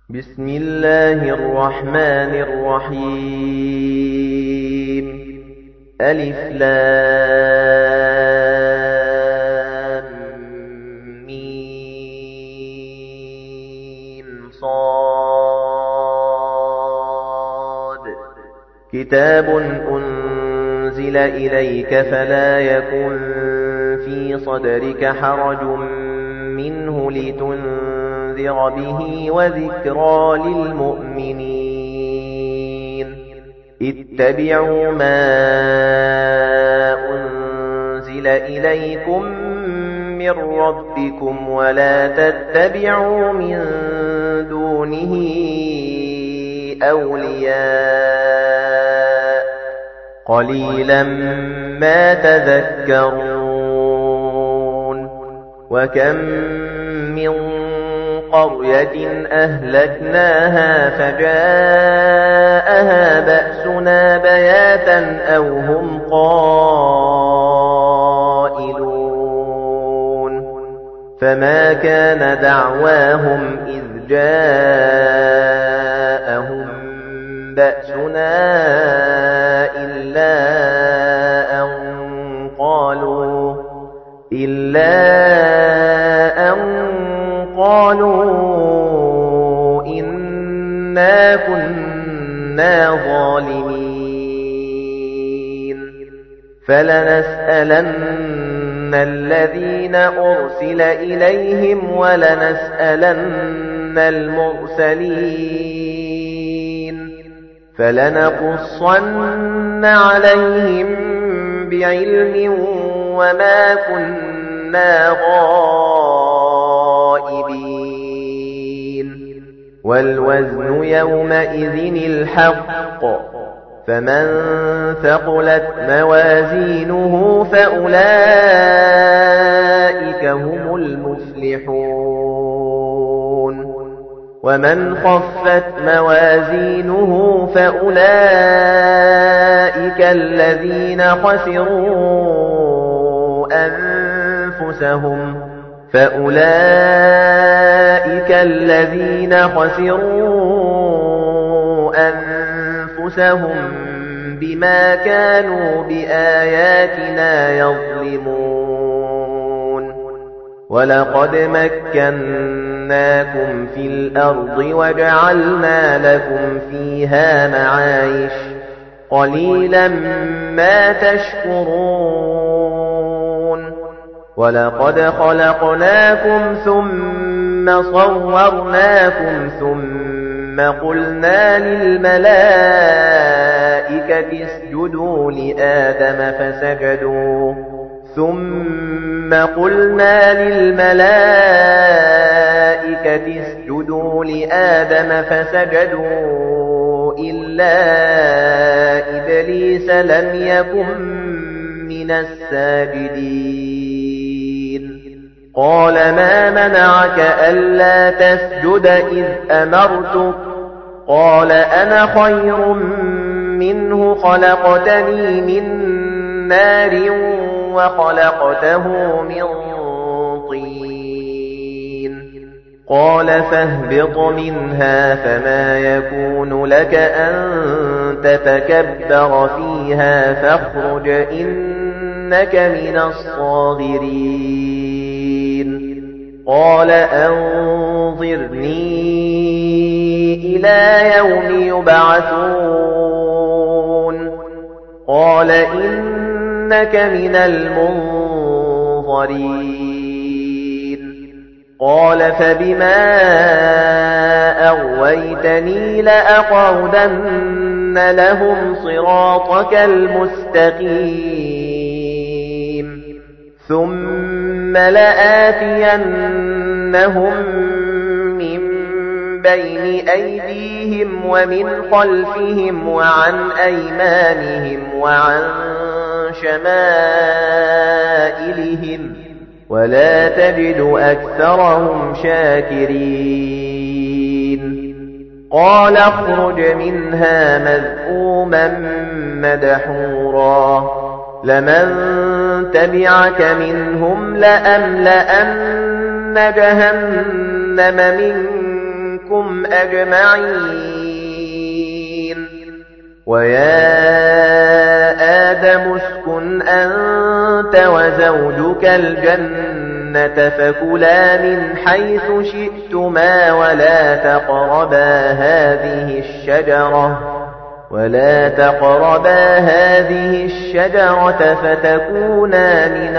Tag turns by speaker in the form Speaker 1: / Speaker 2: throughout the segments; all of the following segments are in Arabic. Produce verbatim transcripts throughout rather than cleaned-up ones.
Speaker 1: بسم الله الرحمن الرحيم ألف لام ميم صاد كتاب أنزل إليك فلا يكن في صدرك حرج منه لتنذر به وذكرى للمؤمنين اتبعوا ما أنزل إليكم من ربكم ولا تتبعوا من دونه أولياء قليلا ما تذكرون وكم من قرية أهلكناها فجاءها بأسنا بياتا أو هم قائلون فما كان دعواهم إذ جاءهم بأسنا إلا أن قالوا إلا أن قالوا إنا كنا ظالمين فلنسألن الذين أرسل إليهم ولنسألن المرسلين فلنقصن عليهم بعلم وما كنا غائبين والوزن يومئذ الحق فمن ثقلت موازينه فأولئك هم المفلحون ومن خفت موازينه فأولئك الذين خسروا أنفسهم فأولئك الذين خسروا أنفسهم بما كانوا بآياتنا يظلمون ولقد مكناكم في الأرض وجعلنا لكم فيها معايش قليلا ما تشكرون ولقد خلقناكم ثم صورناكم ثم قلنا للملائكة اسجدوا لآدم فسجدوا ثم قلنا للملائكة اسجدوا لآدم فسجدوا إلا إبليس لم يكن من الساجدين قال ما منعك ألا تسجد إذ أمرتك قال أنا خير منه خلقتني من نار وخلقته من طين قال فاهبط منها فما يكون لك أن تتكبر فيها فاخرج إنك من الصاغرين قال أنظرني إلى يوم يبعثون قال إنك من المنظرين قال فبما أغويتني لأقعدن لهم صراطك المستقيم ثم لآتينهم من بين أيديهم ومن خلفهم وعن أيمانهم وعن شمائلهم ولا تجد أكثرهم شاكرين قال اخرج منها مذءوما مدحورا لمن تبعك منهم لأملأن جهنم منك منكم أجمعين ويا آدم اسكن أنت وزوجك الجنة فكلا من حيث شئتما ولا تقربا هذه الشجرة ولا تقربا هذه الشجرة فتكونا من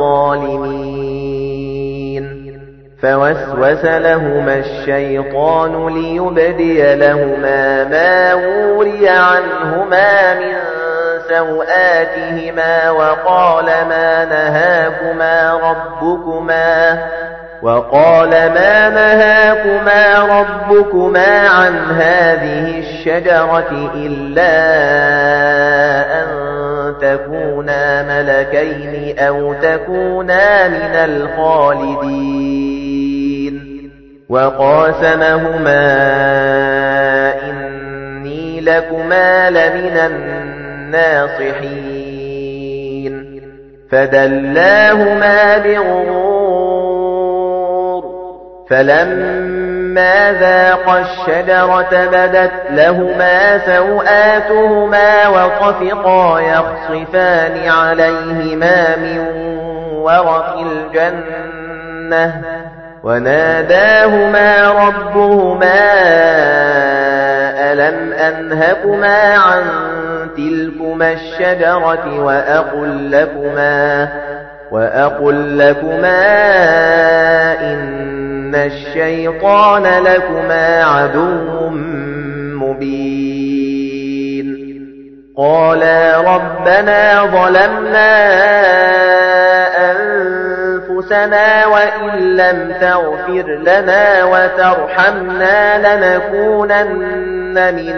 Speaker 1: الظالمين فوسوس لهما الشيطان ليبدي لهما ما وري عنهما من سوآتهما وقال ما نهاكما ربكما وقال ما نهاكما ربكما عن هذه الشجرة إلا أن تكونا ملكين أو تكونا من الخالدين وقاسمهما إني لكما لمن الناصحين فدلاهما بغرور فلما ذاقا الشجرة بدت لهما سوآتهما وطفقا يخصفان عليهما من ورق الجنة وناداهما ربهما ألم أنهكما عن تلكما الشجرة وأقل لكما وأقل لكما إن الشيطان لكما عدو مبين قالا ربنا ظلمنا أنفسنا وإن لم تغفر لنا وترحمنا لنكونن من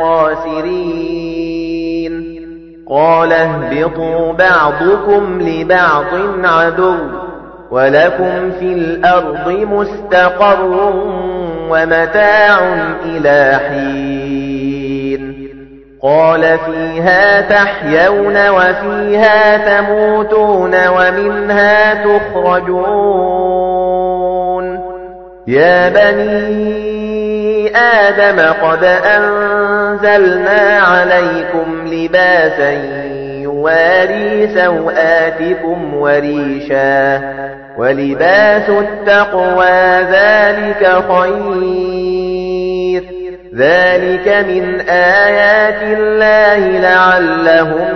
Speaker 1: الخاسرين قال اهبطوا بعضكم لبعض عدو ولكم في الأرض مستقر ومتاع إلى حين قال فيها تحيون وفيها تموتون ومنها تخرجون يا بني آدم قد أنزلنا عليكم لباسا يواري سوآتكم وريشا ولباس التقوى ذلك خير ذلك من آيات الله لعلهم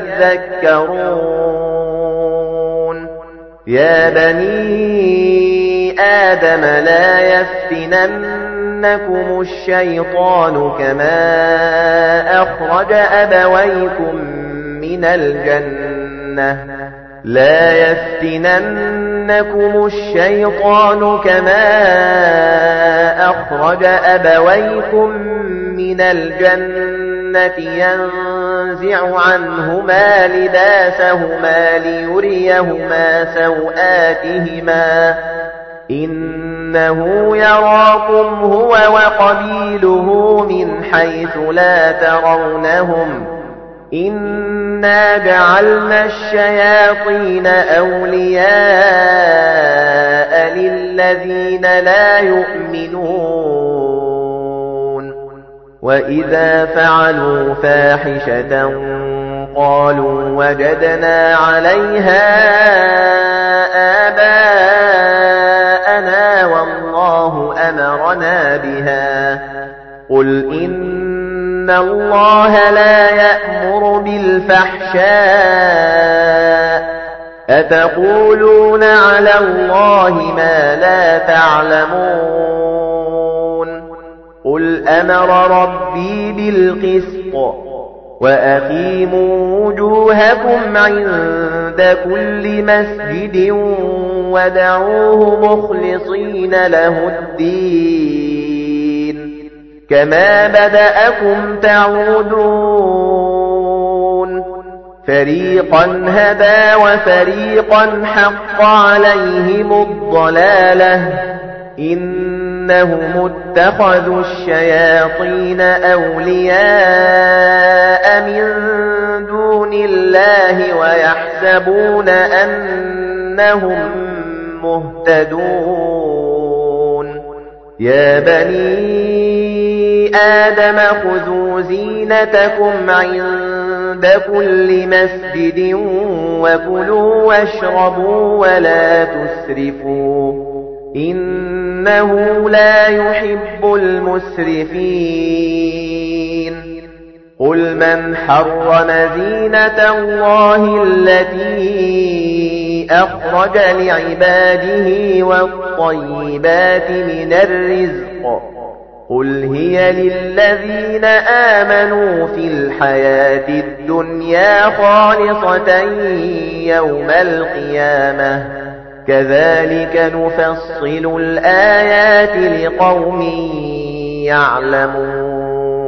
Speaker 1: يذكرون يا بني آدم لا يفتننكم الشيطان كما أخرج أبويكم من الجنة لا يفتننكم الشيطان كما أخرج أبويكم من الجنة ينزع عنهما لباسهما ليريهما سوآتهما إنه يراكم هو وقبيله من حيث لا ترونهم إنا جعلنا الشياطين أولياء للذين لا يؤمنون وإذا فعلوا فاحشة قالوا وجدنا عليها آباءنا والله أمرنا بها قل إن الله لا يأمر بالفحشاء أتقولون على الله ما لا تعلمون قل أمر ربي بالقسط وأقيموا وجوهكم عند كل مسجد ودعوه مخلصين له الدين كما بدأكم تعودون فريقا هدى وفريقا حق عليهم الضلالة إنهم اتخذوا الشياطين أولياء من دون الله ويحسبون أنهم مهتدون يا بني آدم خذوا زينتكم عند كل مسجد وكلوا واشربوا ولا تسرفوا إنه لا يحب المسرفين قل من حرم زينة الله التي أخرج لعباده والطيبات من الرزق قل هي للذين آمنوا في الحياة الدنيا خالصة يوم القيامة كذلك نفصل الآيات لقوم يعلمون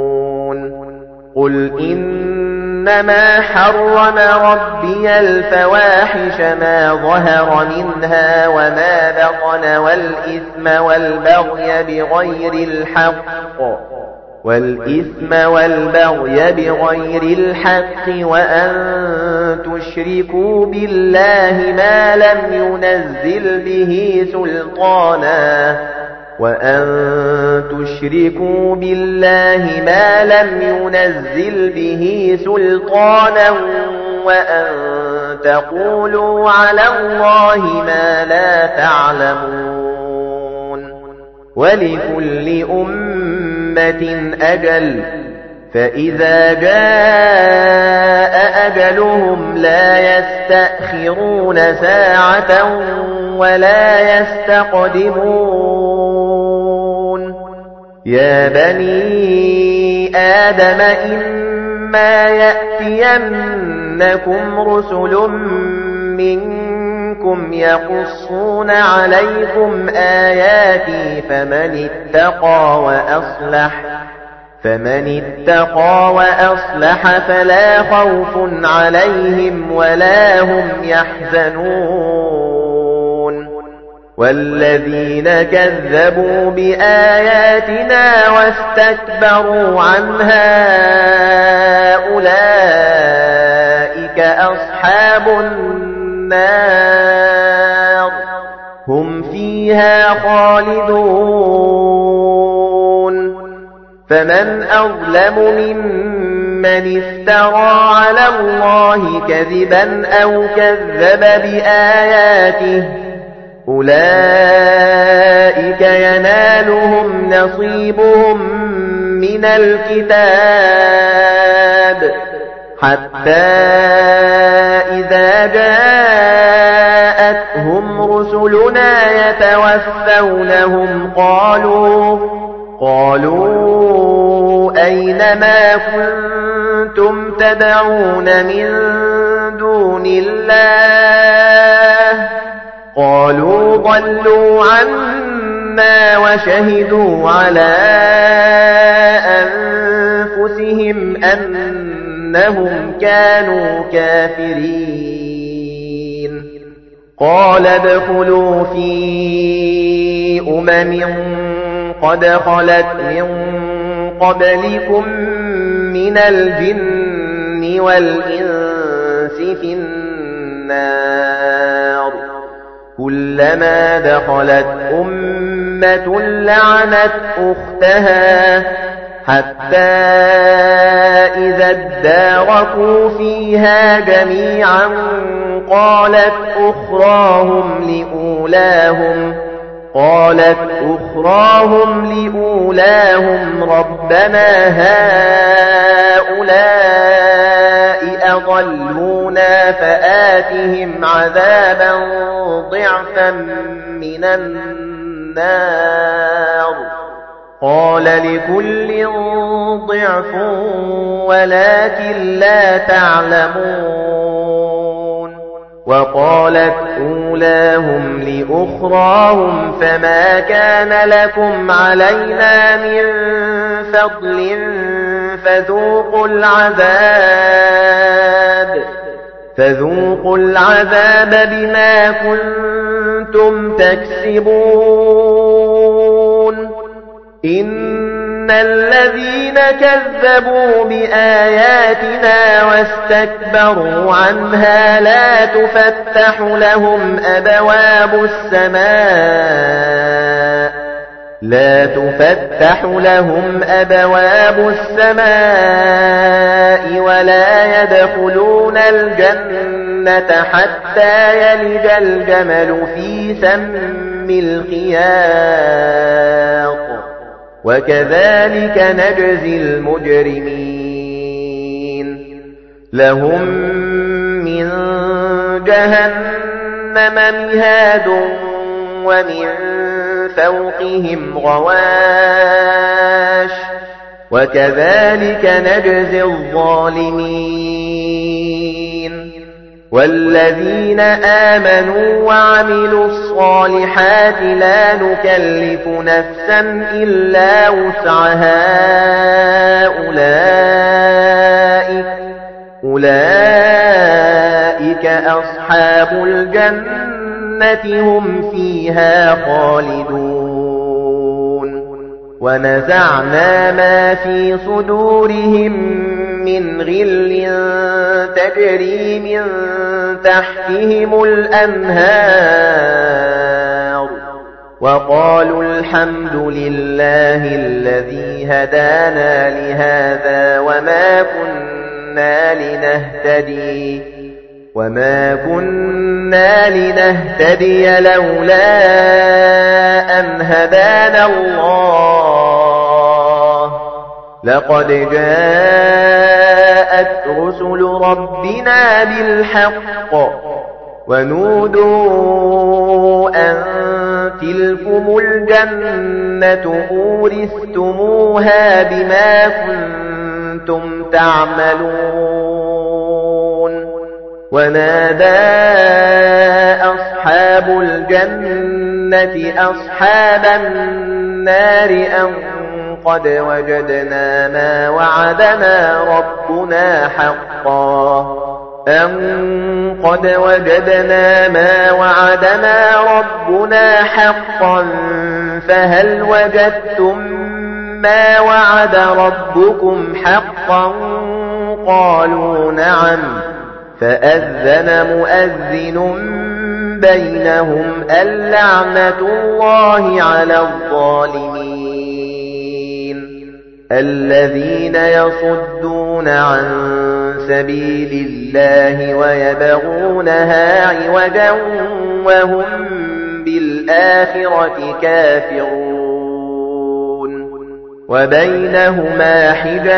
Speaker 1: قل إنما حرم ربي الفواحش ما ظهر منها وما بطن والإثم والبغي بغير الحق والإثم والبغي بغير الحق وأن تشركوا بالله ما لم ينزل به سلطانا وأن تشركوا بالله ما لم ينزل به سلطانا وأن تقولوا على الله ما لا تعلمون ولكل أمة أجل فإذا جاء أجلهم لا يستأخرون ساعة ولا يستقدمون يا بني آدم إما يأتينكم رسل منكم يقصون عليكم آياتي فمن اتقى وأصلح فمن اتقى وأصلح فلا خوف عليهم ولا هم يحزنون والذين كذبوا بآياتنا واستكبروا عنها أولئك أصحاب النار هم فيها خالدون فمن أظلم ممن افترى على الله كذبا أو كذب بآياته أولئك ينالهم نصيبهم من الكتاب حتى إذا جاءتهم رسلنا يتوفونهم قالوا قالوا أين ما كنتم تدعون من دون الله قالوا ضلوا عنا وشهدوا على أنفسهم أنهم كانوا كافرين قال ادخلوا في أمم قد خلت من قبلكم من الجن والإنس في النار كلما دخلت أمة لعنت أختها حتى إذا اداركوا فيها جميعا قالت أخراهم لأولاهم قالت أخراهم لأولاهم ربنا هؤلاء أضلونا فآتهم عذابا ضعفا من النار قال لكل ضعف ولكن لا تعلمون وقالت أولاهم لأخراهم فما كان لكم علينا من فضل فذوقوا العذاب فذوقوا العذاب بما كنتم تكسبون إن الذين كذبوا بآياتنا واستكبروا عنها لا تفتح لهم أبواب السماء لا تفتح لهم أبواب السماء ولا يدخلون الجنة حتى يلج الجمل في سم الخياط وكذلك نجزي المجرمين لهم من جهنم مهاد ومن فوقهم غواش وكذلك نجزي الظالمين والذين آمنوا وعملوا الصالحات لا نكلف نفسا إلا وسعها أولئك أولئك أصحاب الجنة هم فيها خالدون ونزعنا ما في صدورهم من غل تجري من تحتهم الأنهار وقالوا الحمد لله الذي هدانا لهذا وما كنا لنهتدي وما كنا لنهتدي لولا أن هدانا الله لقد جاءت رسل ربنا بالحق ونودوا أن تلكم الجنة أورثتموها بما كنتم تعملون ونادى أصحاب الجنة أصحاب النار أن قد وجدنا ما وعدنا ربنا حقا أن قد وجدنا ما وعدنا ربنا حقا فهل وجدتم ما وعد ربكم حقا قالوا نعم فأذن مؤذن بينهم اللعنة الله على الظالمين الذين يصدون عن سبيل الله ويبغونها عوجا وهم بالآخرة كافرون وبينهما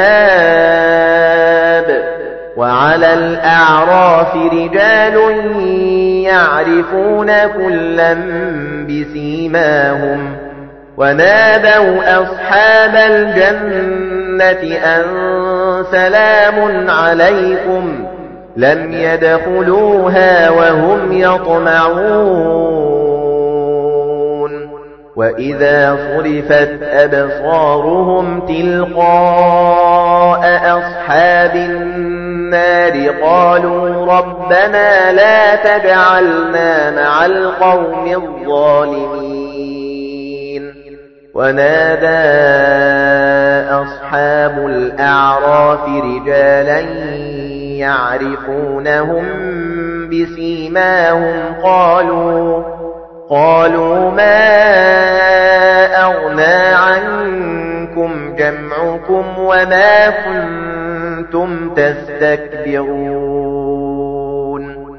Speaker 1: حجاب وعلى الأعراف رجال يعرفون كلا بسيماهم ونادوا أصحاب الجنة أن سلام عليكم لم يدخلوها وهم يطمعون وإذا صرفت أبصارهم تلقاء أصحاب النار قالوا ربنا لا تجعلنا مع القوم الظالمين ونادى أصحاب الأعراف رجالا يعرفونهم بسيماهم قالوا قالوا ما أغنى عنكم جمعكم وما كنتم تستكبرون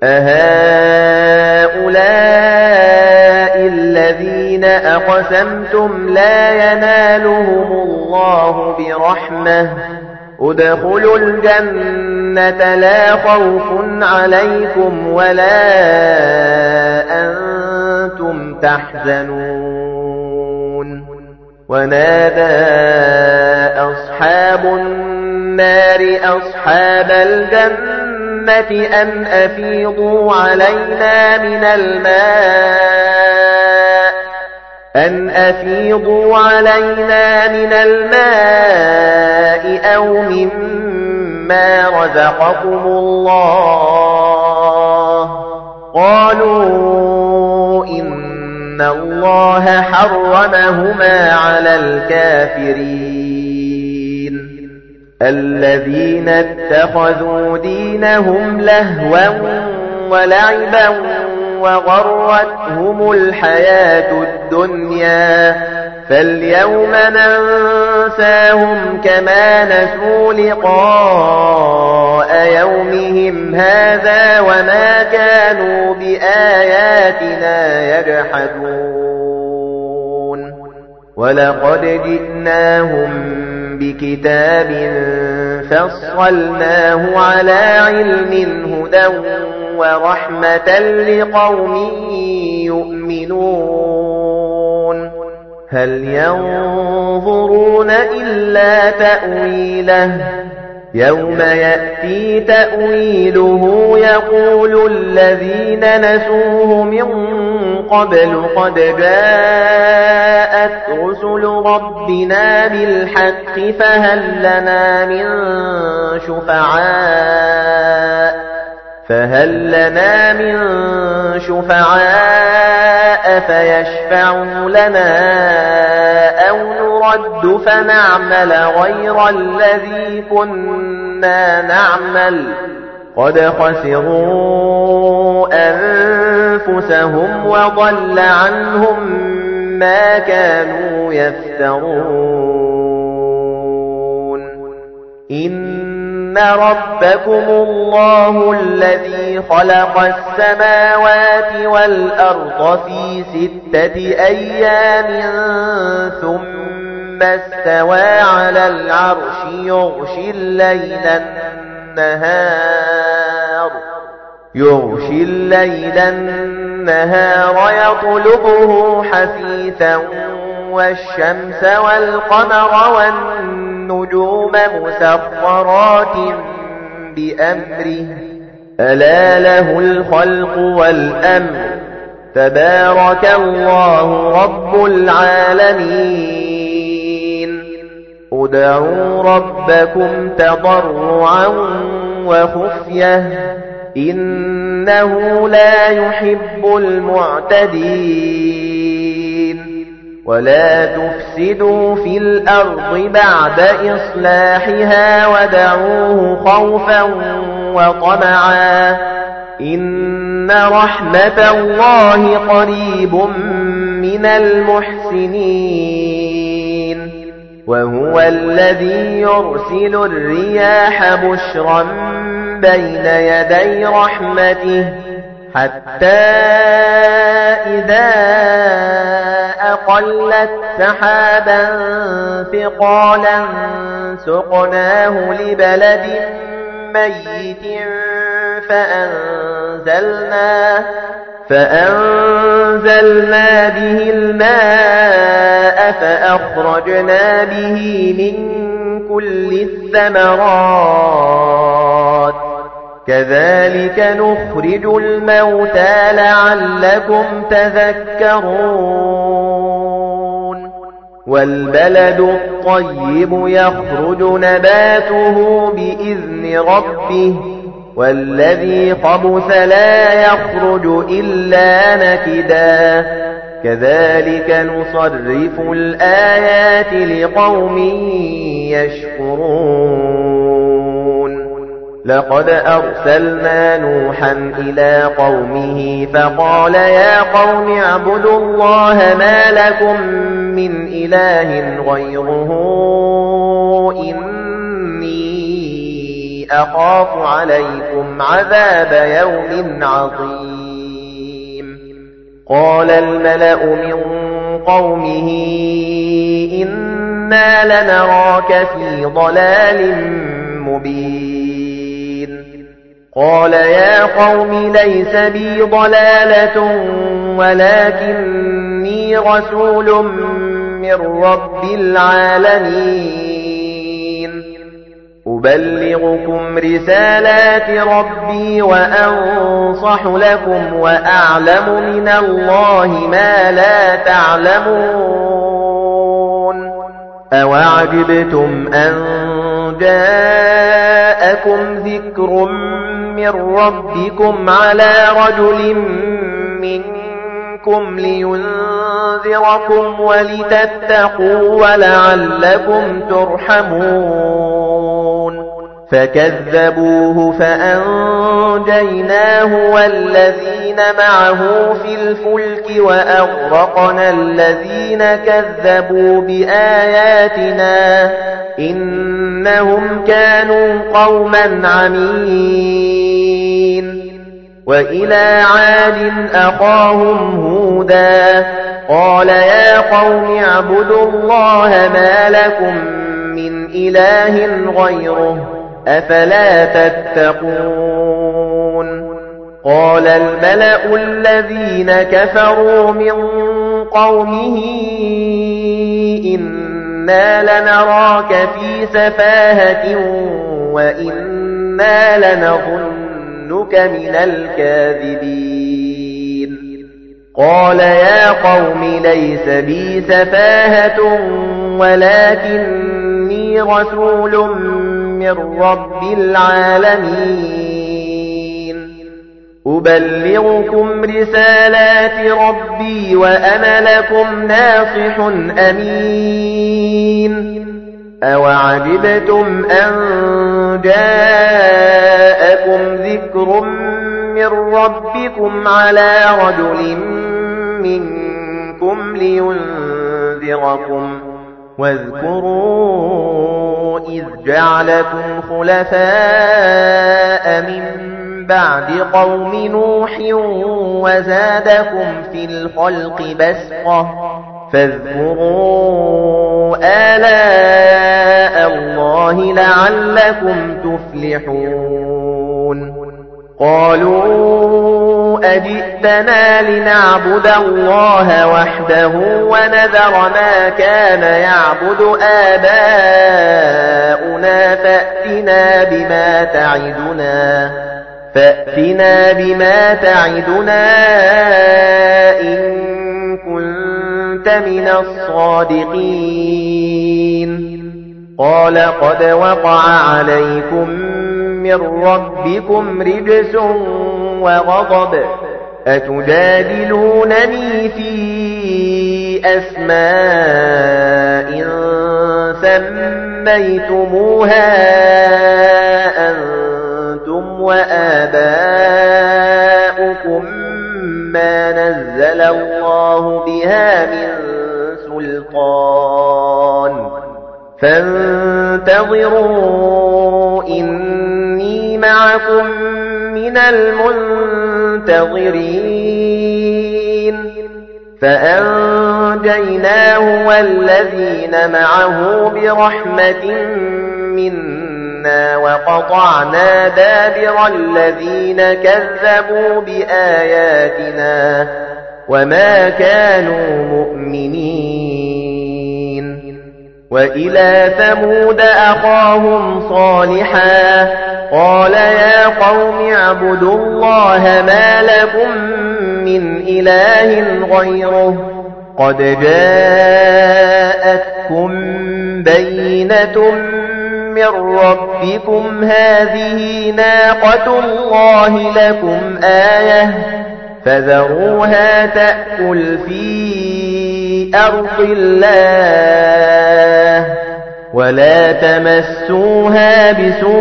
Speaker 1: أهؤلاء الذين أقسمتم لا ينالهم الله برحمة ادخلوا الجنة لا خوف عليكم ولا أنتم تحزنون ونادى أصحاب النار أصحاب الجنة أن أفيضوا علينا من الماء أن أفيضوا علينا من الماء أو مما رزقكم الله قالوا إن الله حرمهما على الكافرين الذين اتخذوا دينهم لهوا ولعبا وغرتهم الحياة الدنيا فاليوم ننساهم كما نسوا لقاء يومهم هذا وما كانوا بآياتنا يجحدون ولقد جئناهم بكتاب فصلناه على علم هدى ورحمة لقوم يؤمنون هل ينظرون إلا تأويله يوم يأتي تأويله يقول الذين نسوه من قبل قد جاءت رسل ربنا بالحق فهل لنا من شفعاء فهل لنا من شفعاء فيشفعوا لنا أو نرد فنعمل غير الذي كنا نعمل قد خسروا أنفسهم وضل عنهم ما كانوا يفترون إن ربكم الله الذي خلق السماوات والأرض في ستة أيام ثم استوى على العرش يغشي الليل النهار يغشي الليل النهار يطلبه حثيثا والشمس والقمر والنجوم مسخرات بأمره ألا له الخلق والأمر تبارك الله رب العالمين ادعوا ربكم تضرعا وخفية إنه لا يحب المعتدين ولا تفسدوا في الأرض بعد إصلاحها ودعوه خوفا وطمعا إن رحمة الله قريب من المحسنين وهو الذي يرسل الرياح بشرا بين يدي رحمته حتى إذا أقلت سحابا ثقالا سقناه لبلد ميت فأنزلنا فأنزلنا به الماء فأخرجنا به من كل الثمرات كذلك نخرج الموتى لعلكم تذكرون والبلد الطيب يخرج نباته بإذن ربه والذي خبث لا يخرج إلا نكدا كذلك نصرف الآيات لقوم يشكرون لقد أرسلنا نوحا إلى قومه فقال يا قوم اعبدوا الله ما لكم من إله غيره إني أخاف عليكم عذاب يوم عظيم قال الملأ من قومه إنا لنراك في ضلال مبين قال يا قوم ليس بي ضلالة ولكني رسول من رب العالمين أبلغكم رسالات ربي وأنصح لكم وأعلم من الله ما لا تعلمون أوعجبتم أن جاءكم ذكر من ربكم على رجل منكم لينذركم ولتتقوا ولعلكم ترحمون فكذبوه فأنجيناه والذين معه في الفلك وأغرقنا الذين كذبوا بآياتنا إنهم كانوا قوما عمين. وإلى عاد أخاهم هودا قال يا قوم اعبدوا الله ما لكم من إله غيره أفلا تتقون. قال الملأ الذين كفروا من قومه إنا لنراك في سفاهة وإنا لنظنك من الكاذبين. قال يا قوم ليس بي سفاهة ولكني رسول من رب العالمين أبلغكم رسالات ربي وأنا لكم ناصح أمين. أوعجبتم أن جاءكم ذكر من ربكم على رجل منكم لينذركم واذكروا إذ جعلكم خلفاء من بعد قوم نوح وزادكم في الخلق بسطة فاذكروا آلاء الله لعلكم تفلحون. قالوا أجئتنا لنعبد الله وحده ونذر ما كان يعبد آباؤنا فأتنا بما تعدنا فأتنا بما تعدنا إن كنت من الصادقين. قال قد وقع عليكم من ربكم رجس وغضب أتجادلونني في أسماء سميتموها أنتم وآباؤكم ما نزل الله بها من سلطان فانتظروا إني معكم من المنتظرين. فأنجيناه والذين معه برحمة منا وقطعنا دابر الذين كذبوا بآياتنا وما كانوا مؤمنين. وإلى ثمود أخاهم صالحا قال يا قوم اعبدوا الله ما لكم من إله غيره قد جاءتكم بينة من ربكم هذه ناقة الله لكم آية فذروها تأكل في أرض الله ولا تمسوها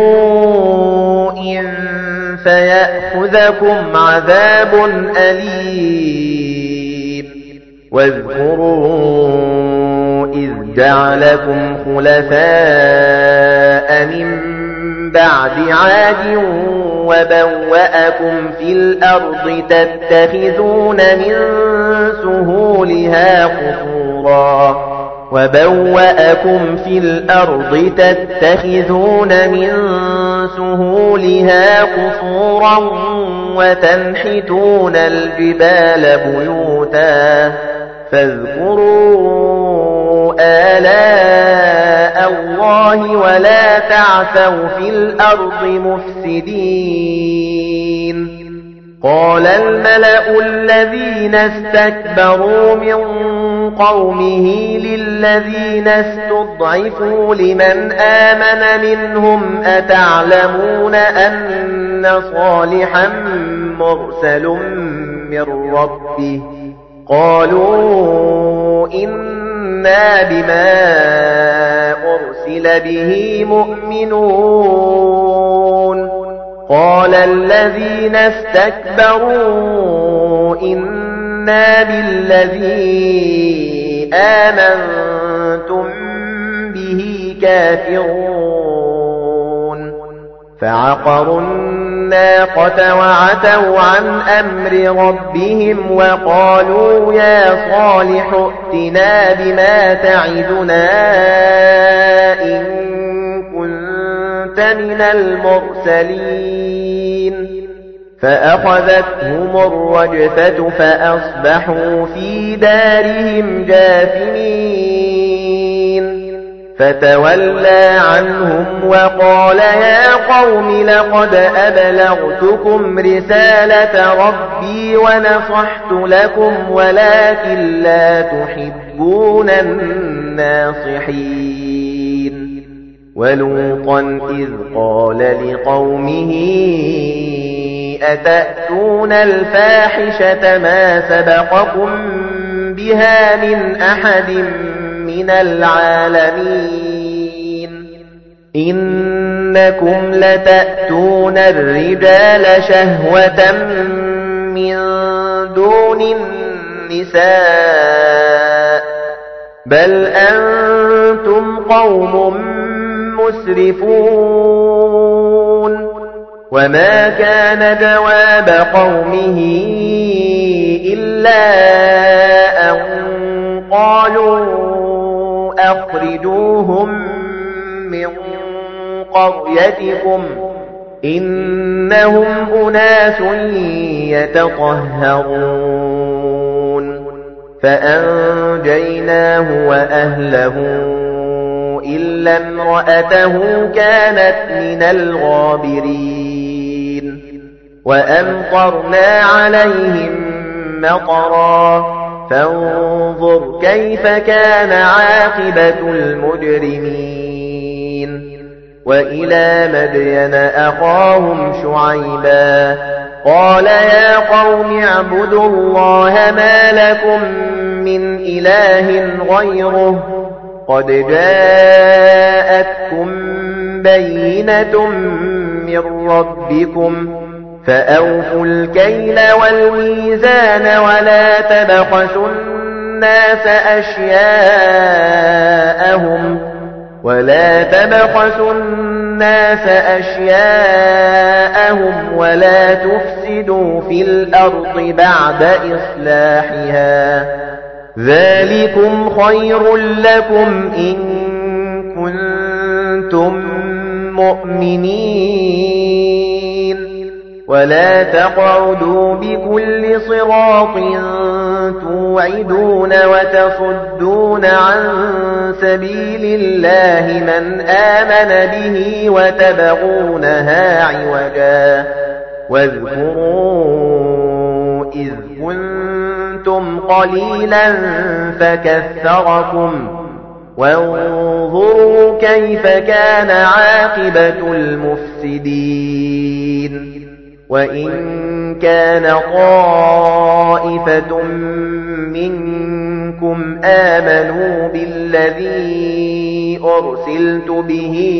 Speaker 1: بسوء فيأخذكم عذاب أليم. واذكروا إذ جعلكم خلفاء من بعد عاد وبوأكم في الأرض تتخذون من سهولها قصورا وبوأكم في الأرض تتخذون من سهولها قصورا وتنحتون الجبال بيوتا فاذكروا آلاء الله ولا تعثوا في الأرض مفسدين. قال الملأ الذين استكبروا من قومه للذين استضعفوا لمن آمن منهم أتعلمون أن صالحا مرسل من ربه قالوا إنا بما أرسل أرسل به مؤمنون قال الذين استكبروا إنا بالذي آمنتم به كافرون فعقروا الناقة وعتوا عن أمر ربهم وقالوا يا صالح ائتنا بما تعدنا إن كنت من المرسلين فأخذتهم الرجفة فأصبحوا في دارهم جاثمين فتولى عنهم وقال يا قوم لقد أبلغتكم رسالة ربي ونصحت لكم ولكن لا تحبون الناصحين ولوطا إذ قال لقومه أتأتون الفاحشة ما سبقكم بها من أحد من العالمين إنكم لتأتون الرجال شهوة من دون النساء بل أنتم قوم مسرفون وما كان جواب قومه إلا أن قالوا أخرجوهم من قريتكم إنهم أناس يتطهرون فأنجيناه وأهله إلا امرأته كانت من الغابرين وأمطرنا عليهم مطرا فانظر كيف كان عاقبة المجرمين وإلى مدين أخاهم شعيبا قال يا قوم اعبدوا الله ما لكم من إله غيره قد جاءتكم بينة من ربكم فأوفوا الكيل والميزان ولا تبخسوا الناس أشياءهم ولا تبخسوا الناس أشياءهم ولا تفسدوا في الأرض بعد إصلاحها ذلكم خير لكم إن كنتم مؤمنين ولا تقعدوا بكل صراط توعدون وتصدون عن سبيل الله من آمن به وتبغونها عوجا واذكروا إذ كنتم قليلا فكثركم وانظروا كيف كان عاقبة المفسدين وإن كان طائفة منكم آمنوا بالذي أرسلت به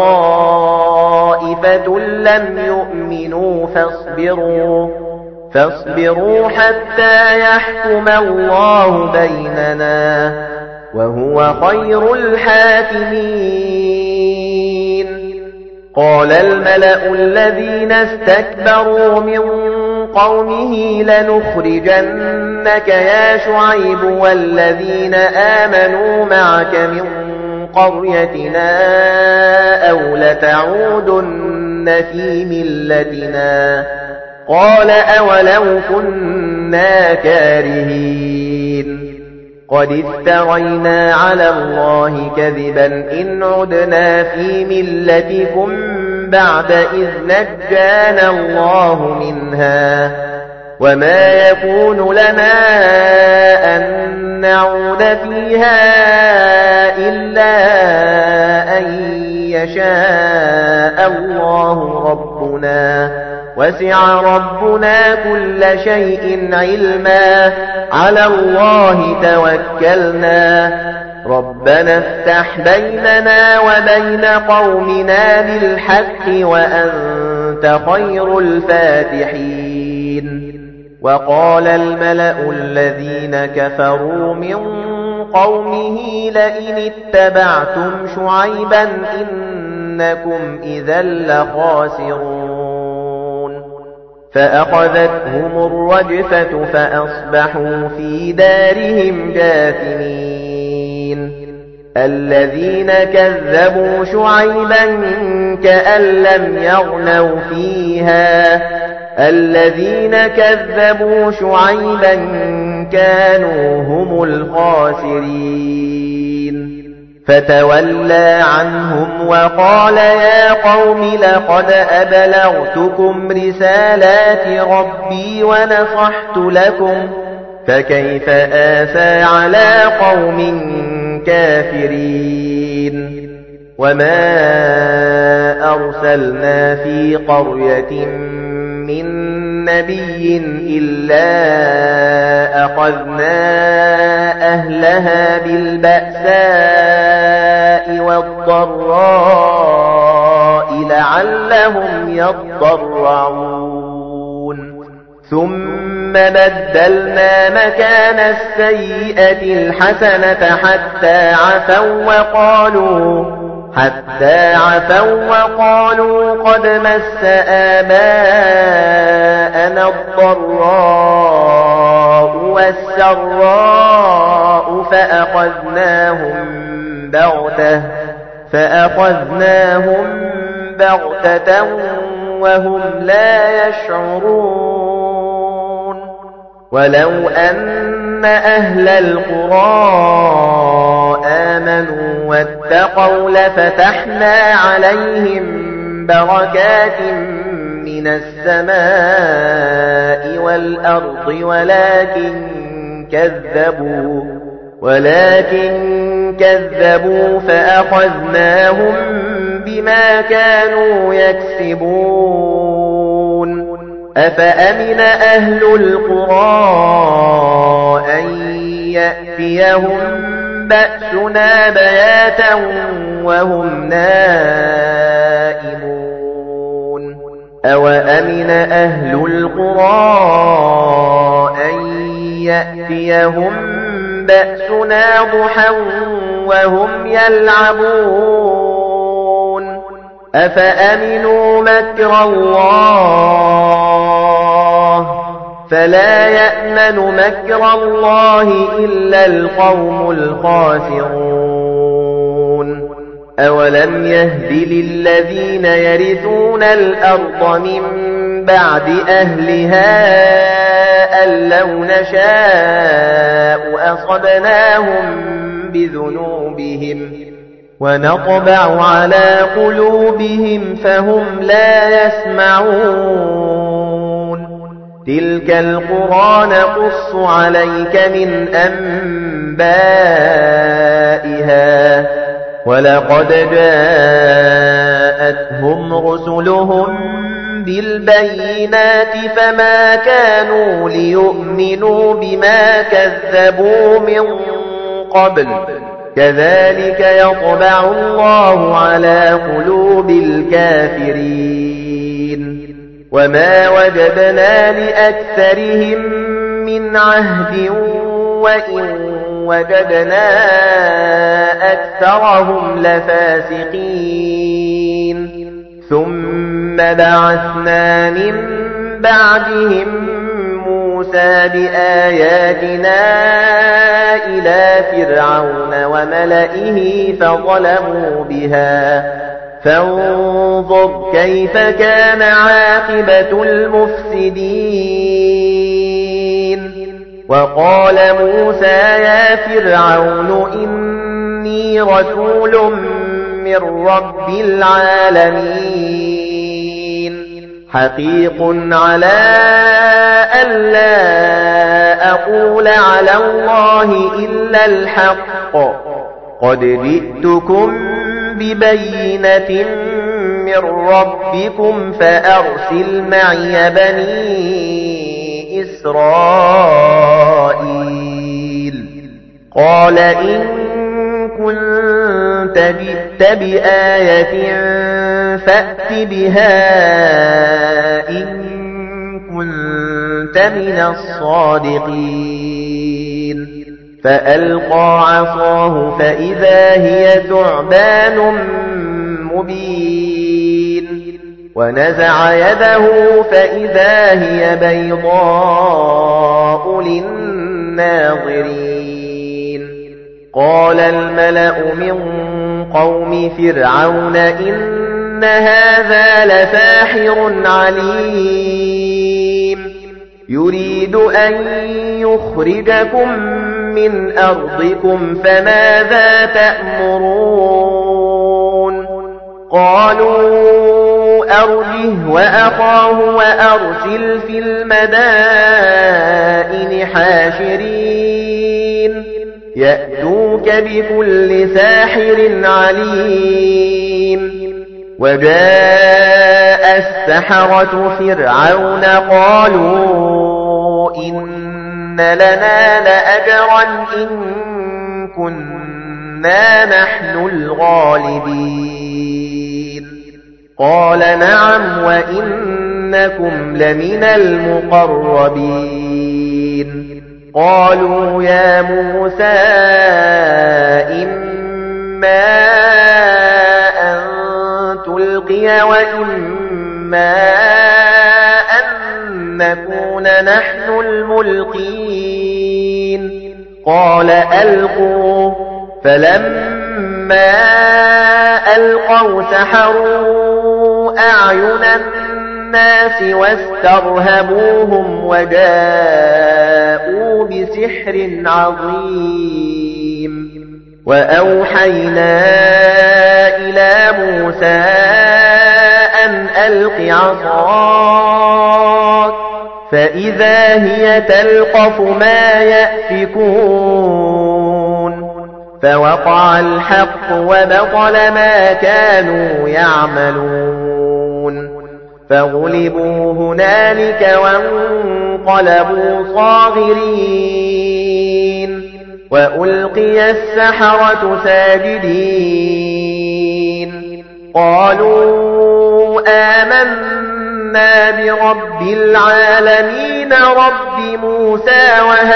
Speaker 1: وطائفة لم يؤمنوا فاصبروا فاصبروا حتى يحكم الله بيننا وهو خير الحاكمين قال الملأ الذين استكبروا من قومه لنخرجنك يا شعيب والذين آمنوا معك من قريتنا أو لتعودن في ملتنا قال أولو كنا كارهين قد افترينا على الله كذبا إن عدنا في ملتكم بعد إذ نجانا الله منها وما يكون لنا أن نعود فيها إلا أن يشاء الله ربنا وسع ربنا كل شيء علما على الله توكلنا ربنا افتح بيننا وبين قومنا بالحق وأنت خير الفاتحين وقال الملأ الذين كفروا من قومه لئن اتبعتم شعيبا إنكم إذا لخاسرون فأخذتهم الرجفة فأصبحوا في دارهم جاثمين الذين كذبوا شعيبا كأن لم يغنوا فيها الذين كذبوا شعيبا كانوا هم الخاسرين فتولى عنهم وقال يا قوم لقد أبلغتكم رسالات ربي ونصحت لكم فكيف آسى على قوم كافرين وما أرسلنا في قرية من نبي إلا أخذنا أهلها بالبأساء والضراء لعلهم يضرعون ثم بدلنا مكان السيئة الحسنة حتى عفوا وقالوا حتى عفوا وقالوا قد مس آباءنا الضراء والسراء فأخذناهم بغتة فأخذناهم بغتة وهم لا يشعرون ولو أن أهل القرى آمنوا واتقوا لفتحنا عليهم بركات من السماء والأرض ولكن كذبوا ولكن كذبوا فأخذناهم بما كانوا يكسبون أفأمن أهل القرى أن يأتيهم بأسنا بياتا وهم نائمون أوأمن أهل القرى أن يأتيهم بأسنا ضحى وهم يلعبون أفأمنوا مكر الله فلا يأمن مكر الله إلا القوم الخاسرون أولم يهد للذين يرثون الأرض من بعد أهلها أن لو نشاء أصبناهم بذنوبهم ونطبع على قلوبهم فهم لا يسمعون تلك القرى نقص عليك من أنبائها ولقد جاءتهم رسلهم بالبينات فما كانوا ليؤمنوا بما كذبوا من قبل كذلك يطبع الله على قلوب الكافرين وما وجدنا لأكثرهم من عهد وإن وجدنا أكثرهم لفاسقين ثم بعثنا من بعدهم موسى بآياتنا إلى فرعون وملئه فظلموا بها فانظر كيف كان عاقبة المفسدين وقال موسى يا فرعون إني رسول من رب العالمين حقيق على ألا أقول على الله إلا الحق قد جئتكم ببينة من ربكم فأرسل معي بني إسرائيل قال إن كنت جئت بآية فأت بها إن كنت من الصادقين فألقى عصاه فإذا هي ثعبان مبين ونزع يده فإذا هي بيضاء للناظرين قال الملأ من قوم فرعون إن هذا لساحر عليم يريد أن يخرجكم من أرضكم فماذا تأمرون قالوا أرجه وأخاه وأرسل في المدائن حاشرين يأتوك بكل ساحر عليم وجاء السحرة فرعون قالوا إن لنا لأجرا إن كنا نحن الغالبين قال نعم وإنكم لمن المقربين قالوا يا موسى إما أن تلقي وإما أن نكون نحن الملقين قال ألقوا فلما ألقوا سحروا أعين الناس واسترهبوهم وجاءوا بسحر عظيم وأوحينا إلى موسى أن ألق عصاك فإذا هي تلقف ما يأفكون فوقع الحق وبطل ما كانوا يعملون فغلبوا هنالك وانقلبوا صاغرين وألقي السحرة ساجدين قالوا آمنا برب العالمين رب موسى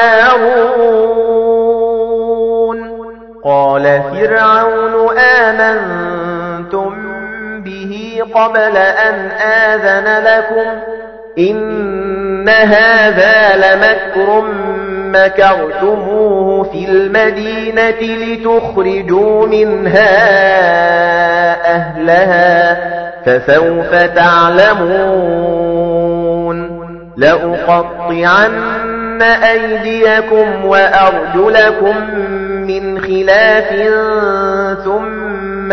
Speaker 1: وهارون قال فرعون آمنتم به قبل أن آذن لكم إن هذا لمكر مكرتموه في المدينة لتخرجوا منها أهلها فسوف تعلمون لأقطعن أيديكم وأرجلكم من خلاف ثم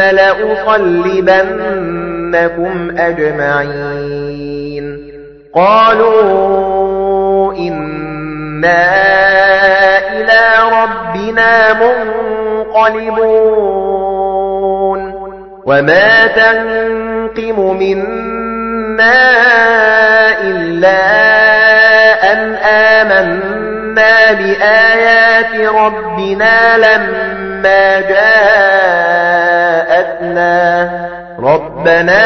Speaker 1: لأصلبنكم أجمعين قالوا إنا إلى ربنا منقلبون وما تنقم منا إلا أن آمنا بآيات ربنا لما جاءتنا ربنا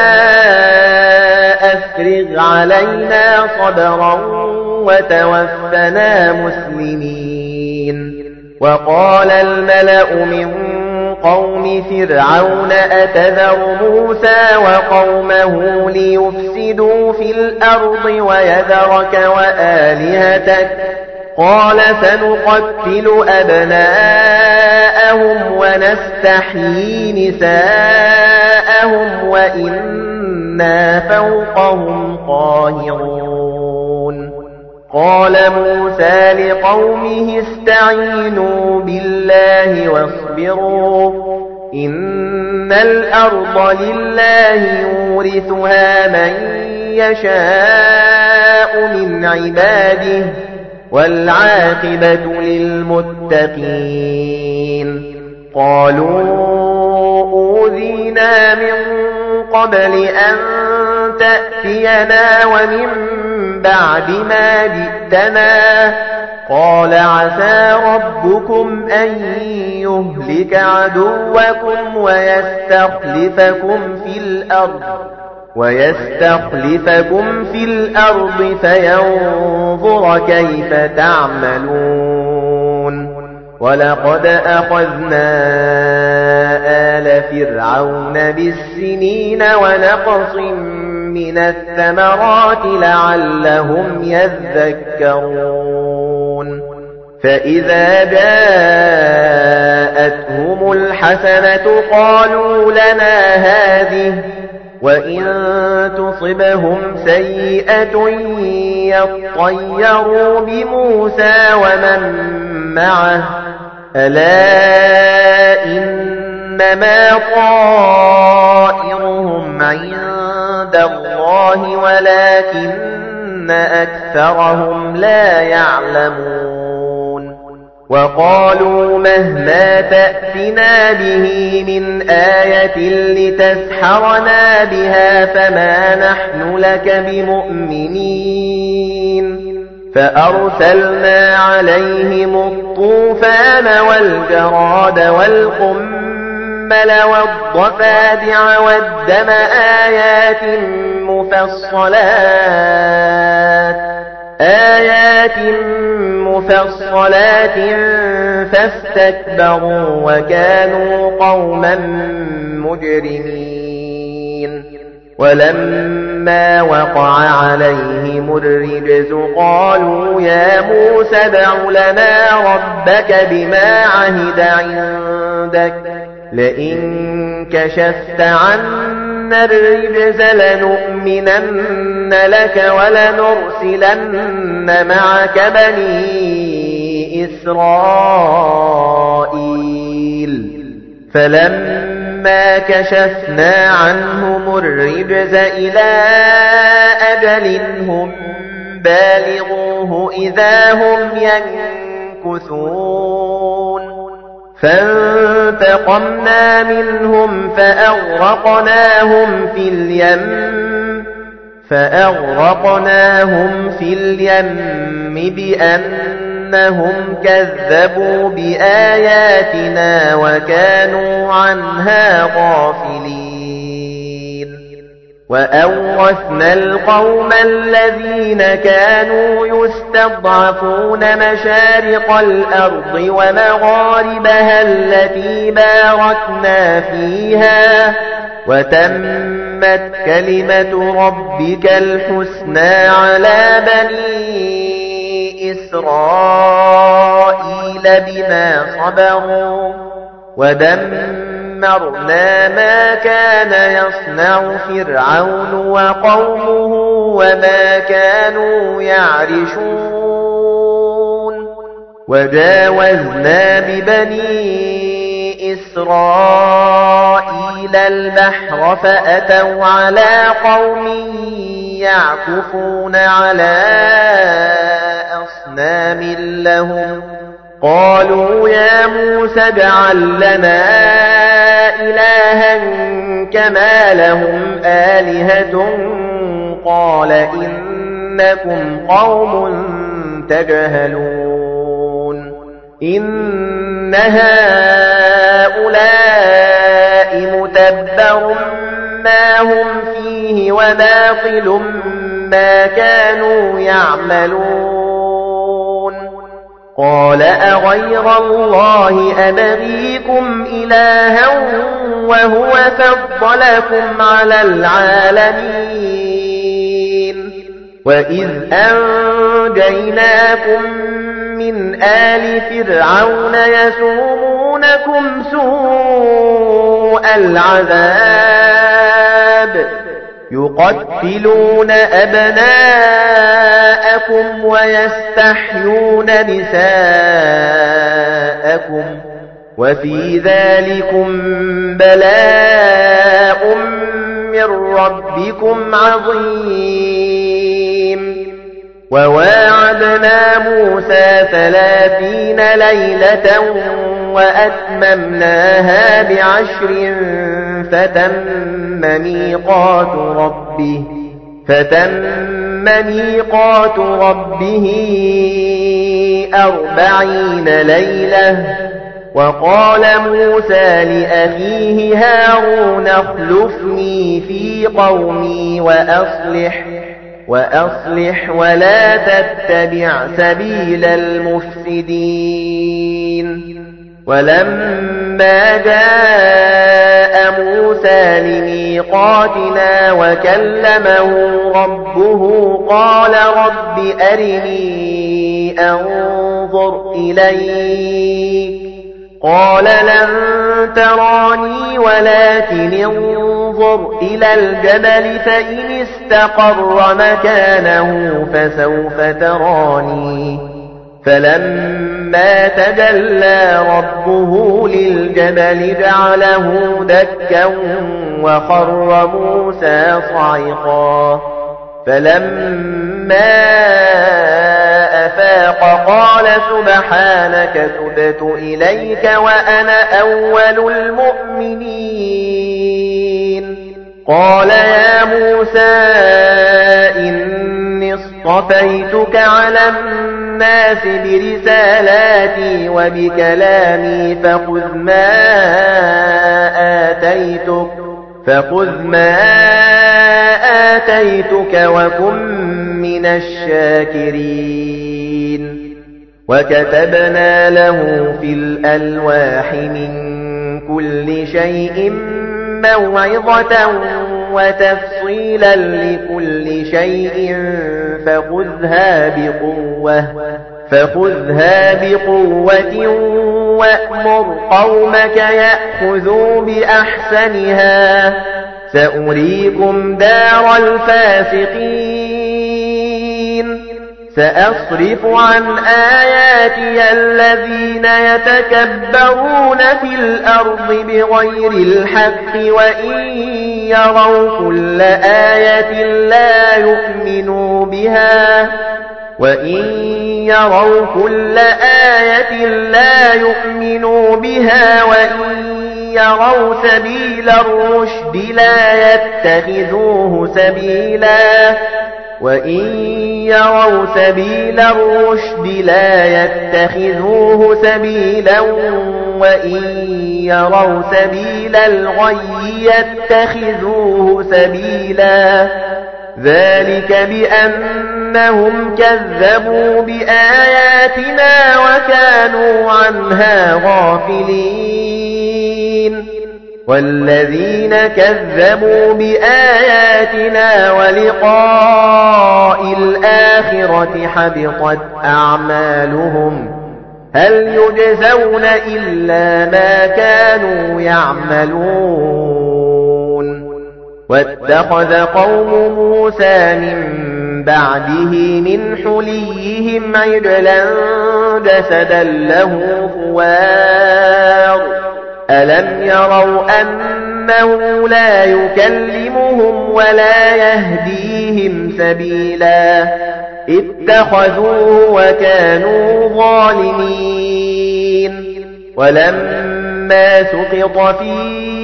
Speaker 1: أفرغ علينا صبرا وتوفنا مسلمين وقال الملأ من قوم فرعون أتذر موسى وقومه ليفسدوا في الأرض ويذرك وآلهتك قال سنقتل أبناءهم ونستحيي نساءهم وإنا فوقهم قاهرون قال موسى لقومه استعينوا بالله واصبروا إن الأرض لله يورثها من يشاء من عباده والعاقبة للمتقين قالوا أوذينا من قبل أن تأتينا ومن بعد ما جئتنا قال عسى ربكم أن يهلك عدوكم ويستخلفكم في الأرض ويستخلفكم في الأرض فينظر كيف تعملون ولقد أخذنا آل فرعون بالسنين ونقص من الثمرات لعلهم يذكرون فإذا جاءتهم الحسنة قالوا لنا هذه وإن تصبهم سيئة يطيروا بموسى ومن معه ألا إنما طائرهم عند الله ولكن أكثرهم لا يعلمون وقالوا مهما تأتنا به من آية لتسحرنا بها فما نحن لك بمؤمنين فأرسلنا عليهم الطوفان والجراد والقمل والضفادع والدم آيات مفصلات آيات مفصلات فاستكبروا وكانوا قوما مجرمين ولما وقع عليهم الرجز قالوا يا موسى ادع لنا ربك بما عهد عندك لئن كشفت عنا الرجز لنؤمنن لك ولنرسلن معك بني إسرائيل فلما كشفنا عنهم الرجز إلى أجل هم بالغوه إذا هم ينكثون فانتقمنا منهم فأغرقناهم في اليم فأغرقناهم في اليم بأنهم كذبوا بآياتنا وكانوا عنها غافلين وأورثنا القوم الذين كانوا يستضعفون مشارق الأرض ومغاربها التي باركنا فيها وتمت كلمة ربك الحسنى على بني إسرائيل بما صبروا ودمرنا ما كان يصنع فرعون وقومه وما كانوا يعرشون وجاوزنا ببني إسرائيل البحر فأتوا على قوم يعكفون على أصنام لهم قالوا يا موسى اجعل لنا إلها كما لهم آلهة قال إنكم قوم تجهلون إن هؤلاء متبر ما هم فيه وباطل ما كانوا يعملون قال أغير الله أبغيكم إلها وهو فضلكم على العالمين وإذ أنجيناكم من آل فرعون يسومونكم سوء العذاب يقتلون أبناءكم ويستحيون نساءكم وفي ذلكم بلاء من ربكم عظيم وواعدنا موسى ثلاثين ليلة وأتممناها بعشر فتم ميقات ربه فتم ميقات ربه أربعين ليلة وقال موسى لأخيه هارون اخلفني في قومي وأصلح وأصلح ولا تتبع سبيل المفسدين ولما جاء موسى لميقاتنا وكلمه ربه قال رب أرني أنظر إليك قال لن تراني ولكن انظر إلى الجبل فإن استقر مكانه فسوف تراني فلما تجلى ربه للجبل جعله دكا وخر موسى صعقا فلما أفاق قال سبحانك تبت إليك وأنا أول المؤمنين قال يا موسى إني اصطفيتك على الناس برسالاتي وبكلامي فخذ ما آتيتك فخذ ما آتيتك وكن من الشاكرين وكتبنا له في الألواح من كل شيء موعظة وتفصيلا لكل شيء فخذها بقوة فخذها بقوة وأمر قومك يأخذوا بأحسنها سأريكم دار الفاسقين سأصرف عن آياتي الذين يتكبرون في الأرض بغير الحق وإن يروا كل آية لا يؤمنوا بها وإن يروا كل آية لا يؤمنوا بها وإن يروا سبيل الرشد لا يتخذوه سبيلا وإن يروا سبيل الرشد لا يتخذوه سبيلا وإن يروا سبيل الغي يتخذوه سبيلا ذلك بأنهم كذبوا بآياتنا وكانوا عنها غافلين والذين كذبوا بآياتنا ولقاء الآخرة حبطت أعمالهم هل يجزون إلا ما كانوا يعملون واتخذ قوم موسى من بعده من حليهم عجلا جسدا له خوار ألم يروا أنه لا يكلمهم ولا يهديهم سبيلا اتخذوه وكانوا ظالمين ولما سقط في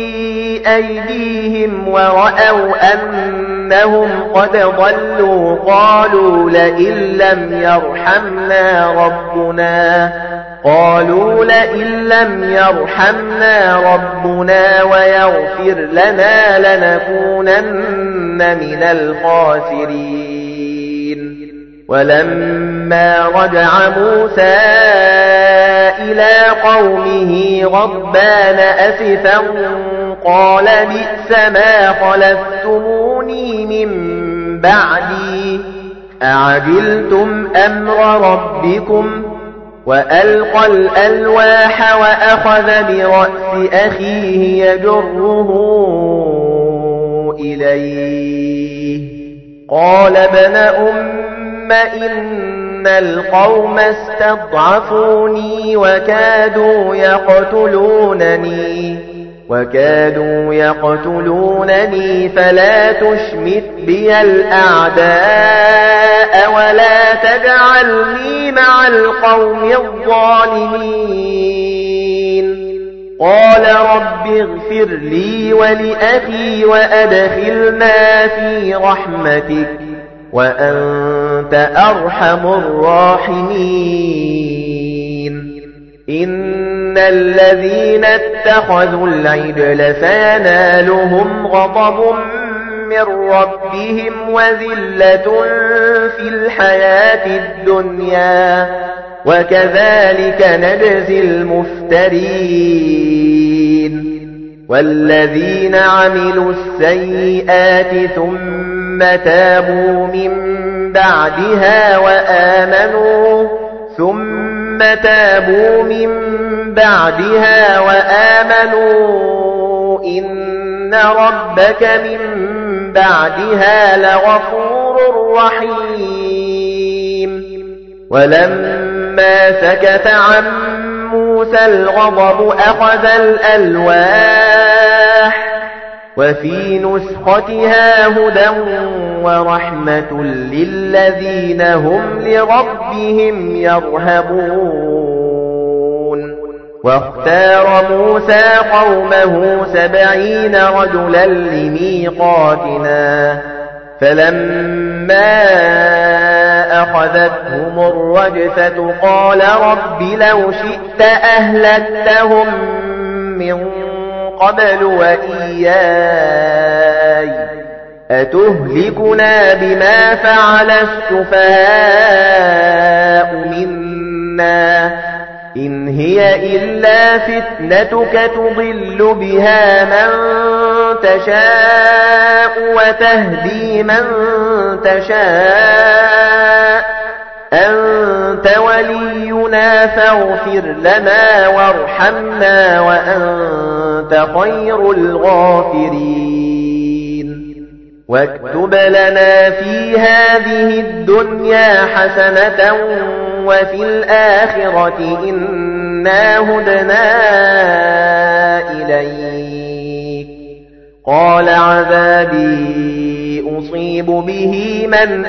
Speaker 1: أيديهم ورأوا أنهم قد ضلوا قالوا لئن لم يرحمنا ربنا قالوا لئن لم يرحمنا ربنا ويغفر لنا لنكونن من الخاسرين ولما رجع موسى إلى قومه غضبان أسفا قال بئس ما خلفتموني من بعدي أعجلتم أمر ربكم وألقى الألواح وأخذ برأس أخيه يجره إليه قال ابن أم إن القوم استضعفوني وكادوا يقتلونني وكادوا يقتلونني فلا تشمت بي الأعداء ولا تجعلني مع القوم الظالمين قال رب اغفر لي ولأخي وأدخلنا في رحمتك وأنت أرحم الراحمين إن الذين اتخذوا العجل سينالهم غضب من ربهم وذلة في الحياة الدنيا وكذلك نجزي المفترين والذين عملوا السيئات ثم تابوا من بعدها وآمنوا ثم تابوا من بعدها وآمنوا إن ربك من بعدها لغفور رحيم ولما سكت عن موسى الغضب أخذ الألواح وفي نسختها هدى ورحمة للذين هم لربهم يرهبون واختار موسى قومه سبعين رجلا لميقاتنا فلما أخذتهم الرجفة قال رب لو شئت أهلكتهم من قبل وإياي أتهلكنا بما فعل السفهاء منا إن هي إلا فتنتك تضل بها من تشاء وتهدي من تشاء أنت ولينا فاغفر لنا وارحمنا وأنت خير الغافرين واكتب لنا في هذه الدنيا حسنة وفي الآخرة إنا هدنا إليك قال عذابي أصيب به من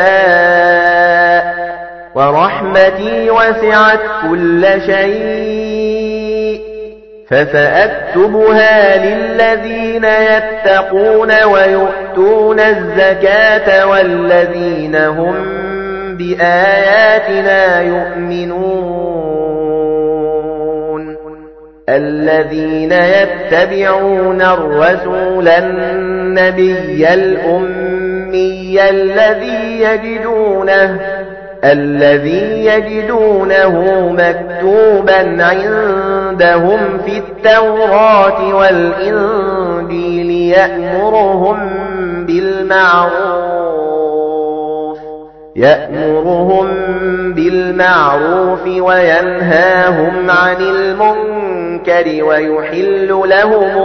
Speaker 1: أشاء ورحمتي وسعت كل شيء فسأكتبها للذين يتقون ويؤتون الزكاة والذين هم بآياتنا يؤمنون الذين يتبعون الرسول النبي الأمي الذي يجدونه الذي يجدونه مكتوبا عندهم في التوراة والإنجيل يأمرهم بالمعروف يأمرهم بالمعروف وينهاهم عن المنكر ويحل لهم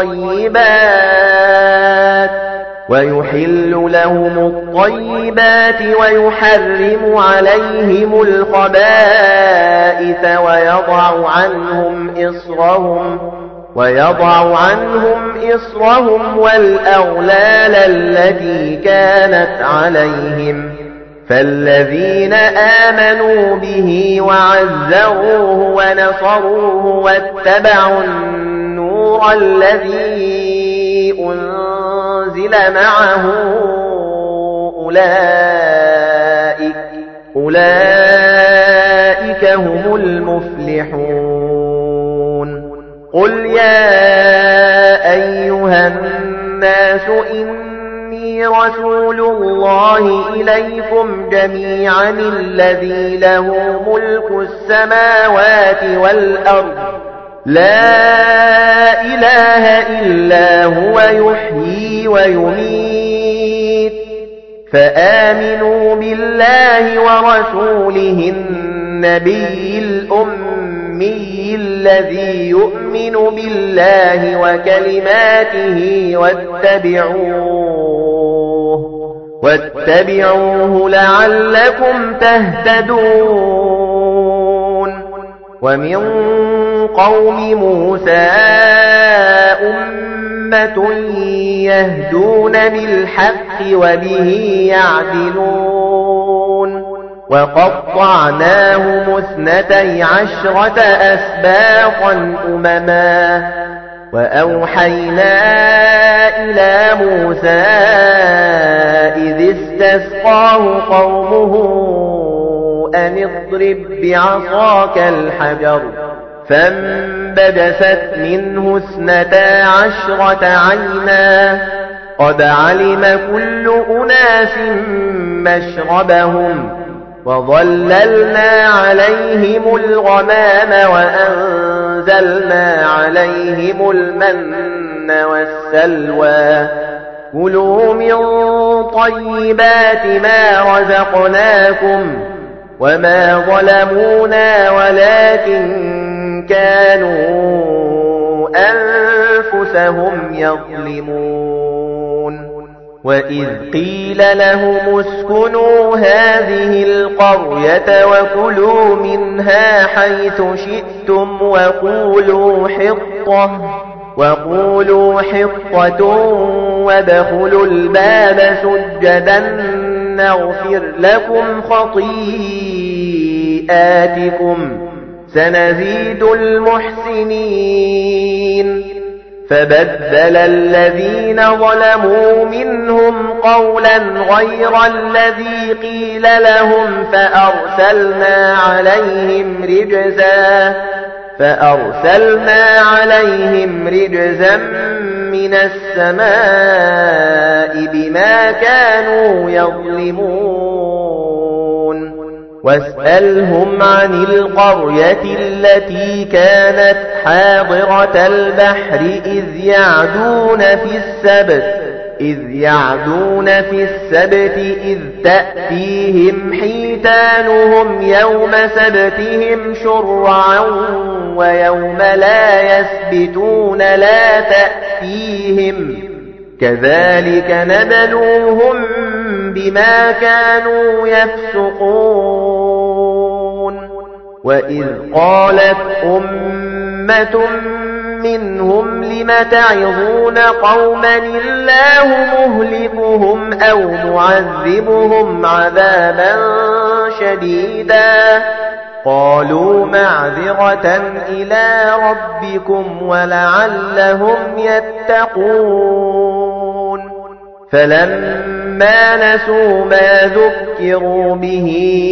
Speaker 1: الطيبات ويحل لهم الطيبات ويحرم عليهم الخبائث ويضع عنهم إصرهم ويضع عنهم إصرهم والأغلال التي كانت عليهم فالذين آمنوا به وعزروه ونصروه واتبعوا النور الذي أنزل معه أولئك أولئك هم المفلحون قل يا أيها الناس إني رسول الله إليكم جميعا الذي له ملك السماوات والأرض لا إله إلا هو يحيي ويميت فآمنوا بالله ورسوله النبي الأمي الذي يؤمن بالله وكلماته واتبعوه واتبعوه لعلكم تهتدون ومن قوم موسى أمة يهدون بالحق وبه يعدلون وقطعناهم اثنتي عشرة أسباطا أمما وأوحينا إلى موسى إذ استسقاه قومه أن اضرب بعصاك الحجر فانبجست منه اثنتا عشرة عينا قد علم كل أناس مشربهم وظللنا عليهم الغمام وأنزلنا عليهم المن والسلوى كلوا من طيبات ما رزقناكم وما ظلمونا ولكن كانوا أنفسهم يظلمون وإذ قيل لهم اسكنوا هذه القرية وكلوا منها حيث شئتم وقولوا حطة وقولوا حطة وادخلوا الباب سجدا نغفر لكم خطيئاتكم سنزيد المحسنين فبدل الذين ظلموا منهم قولا غير الذي قيل لهم فأرسلنا عليهم رجزا فأرسلنا عليهم رجزا من السماء بما كانوا يظلمون واسألهم عن القرية التي كانت حاضرة البحر إذ يعدون في السبت إذ يعدون في السبت إذ تأتيهم حيتانهم يوم سبتهم شرعا ويوم لا يسبتون لا تأتيهم كذلك نبلوهم بما كانوا يفسقون وإذ قالت أمة منهم لم تعظون قوما الله مهلكهم أو معذبهم عذابا شديدا قالوا معذرة إلى ربكم ولعلهم يتقون فلما نسوا ما ذكروا به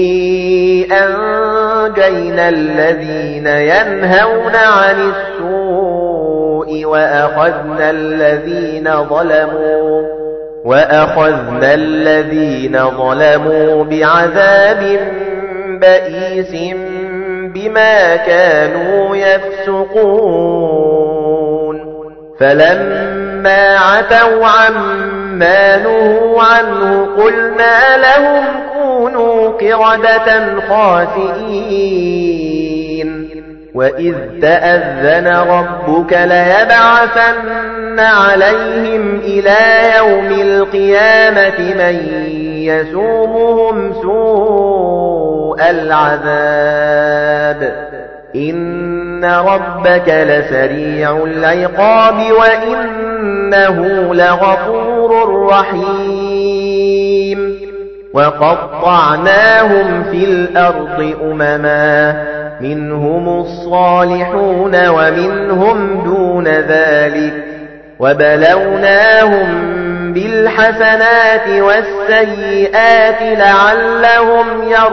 Speaker 1: أنجينا الذين ينهون عن السوء وأخذنا الذين ظلموا وأخذنا الذين ظلموا بعذاب بئيس بما كانوا يفسقون فلما عتوا عما نهوا عنه قلنا لهم كونوا قردة خاسئين وإذ تأذن ربك ليبعثن عليهم إلى يوم القيامة من يسومهم سوء العذاب إن ربك لسريع العقاب وإنه لغفور رحيم وقطعناهم في الأرض أمما منهم الصالحون ومنهم دون ذلك وبلوناهم بالحسنات والسيئات لعلهم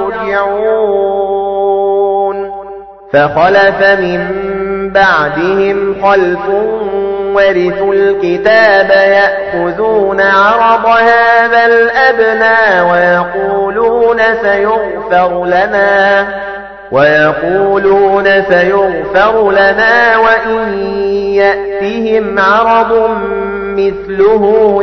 Speaker 1: يرجعون فخلف من بعدهم خلف ورثوا الكتاب يأخذون عرض هذا الأدنى ويقولون سيغفر لنا ويقولون سيغفر لنا وإن يأتهم عرض مثله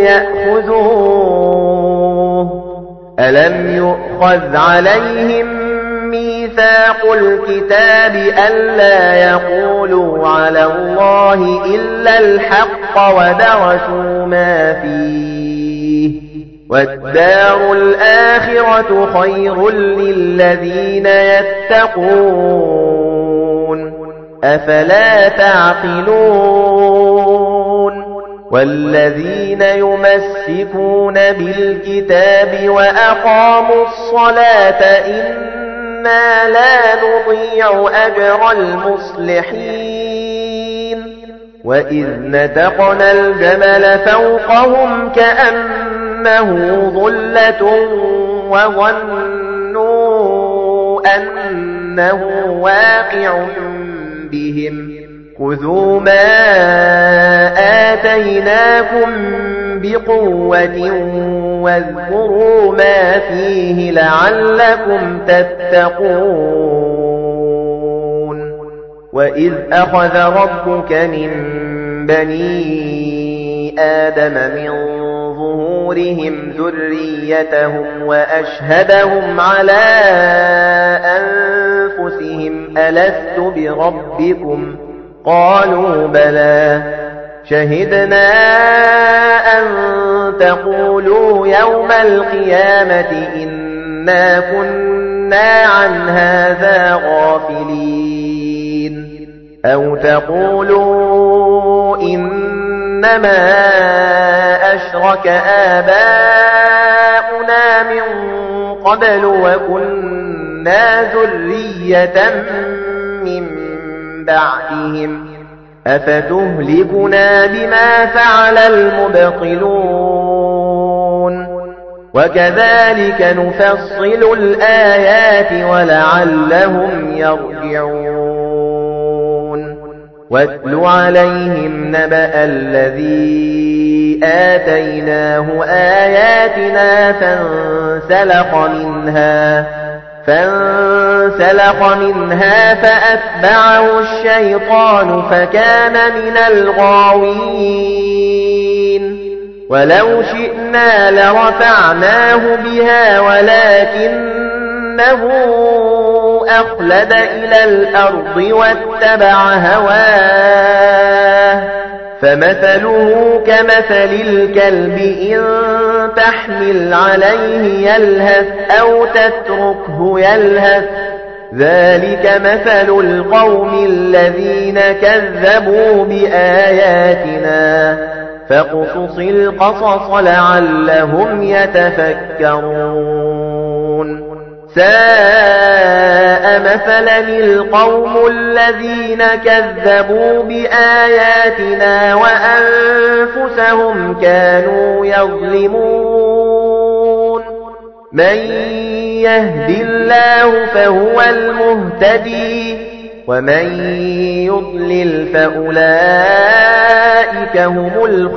Speaker 1: يأخذوه ألم يؤخذ عليهم ميثاق الكتاب ألا يقولوا على الله إلا الحق ودرسوا ما فيه والدار الآخرة خير للذين يتقون أفلا تعقلون والذين يمسكون بالكتاب وأقاموا الصلاة إنا لا نضيع أجر المصلحين وإذ نتقنا الجبل فوقهم كأن ظُلَّةٌ وَظَنُّوا أَنَّهُ واقع بهم خُذُوا مَا آتَيْنَاكُمْ بِقُوَّةٍ وَاذْكُرُوا مَا فِيهِ لَعَلَّكُمْ تَتَّقُونَ وَإِذْ أَخَذَ رَبُّكَ مِنْ بَنِي آدَمَ مِنْ ظُهُورِهِمْ ذُرِّيَّتَهُمْ وَأَشْهَدَهُمْ عَلَى أَنفُسِهِمْ أَلَسْتُ بِرَبِّكُمْ قَالُوا بَلَى شَهِدْنَا أَن تَقُولُوا يَوْمَ الْقِيَامَةِ إِنَّا كُنَّا عَنْ هَذَا غَافِلِينَ أَوْ تَقُولُوا إِنَّمَا أَشْرَكَ آبَاؤُنَا مِنْ قَبْلُ وَكُنَّا ذُرِّيَّةً مِنْ بَعْدِهِمْ أَفَتُهْلِكُنَا بِمَا فَعَلَ الْمُبْطِلُونَ وَكَذَلِكَ نُفَصِّلُ الْآيَاتِ وَلَعَلَّهُمْ يَرْجِعُونَ وَاتْلُ عَلَيْهِمْ نَبَأَ الَّذِي آتَيْنَاهُ آيَاتِنَا فَانسَلَخَ مِنْهَا فانسلخ منها فأتبعه الشيطان فكان من الغاوين ولو شئنا لرفعناه بها ولكنه أخلد إلى الأرض واتبع هواه فمثله كمثل الكلب إن تحمل عليه يلهث أو تتركه يلهث ذلك مثل القوم الذين كذبوا بآياتنا فاقصص القصص لعلهم يتفكرون ساء مثلا القوم الذين كذبوا بآياتنا وأنفسهم كانوا يظلمون من يهد الله فهو المهتدي ومن يضلل فأولئك هم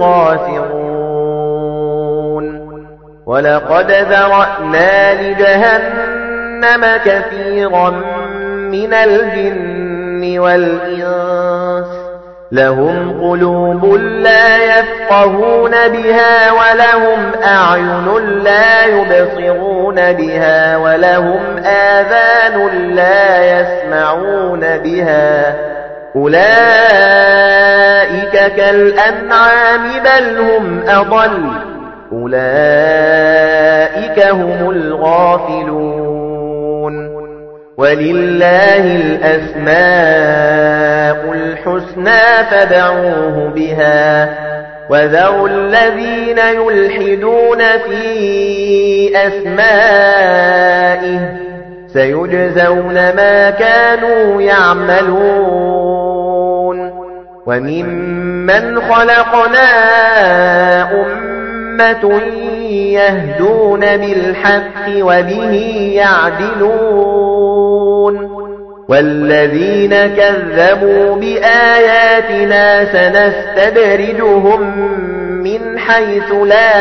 Speaker 1: الخاسرون ولقد ذرأنا لجهنم كثيرا من الجن والإنس لهم قلوب لا يفقهون بها ولهم أعين لا يبصرون بها ولهم آذان لا يسمعون بها أولئك كالأنعام بل هم أضل أولئك هم الغافلون ولله الأسماء الحسنى فادعوه بها وذروا الذين يلحدون في أسمائه سيجزون ما كانوا يعملون وممن خلقنا أمة يهدون بالحق وبه يعدلون والذين كذبوا بآياتنا سنستدرجهم من حيث لا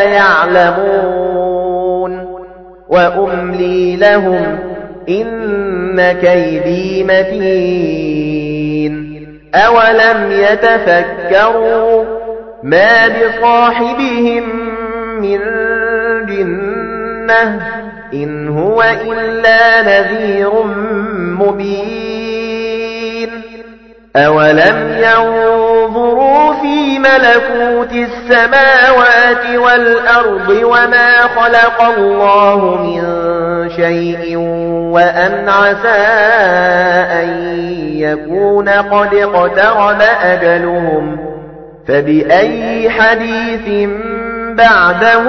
Speaker 1: يعلمون وأملي لهم إن كيدي متين أولم يتفكروا ما بصاحبهم من جنة إن هو إلا نذير مبين أولم ينظروا في ملكوت السماوات والأرض وما خلق الله من شيء وأن عسى أن يكون قد اقترب أجلهم فبأي حديث بعده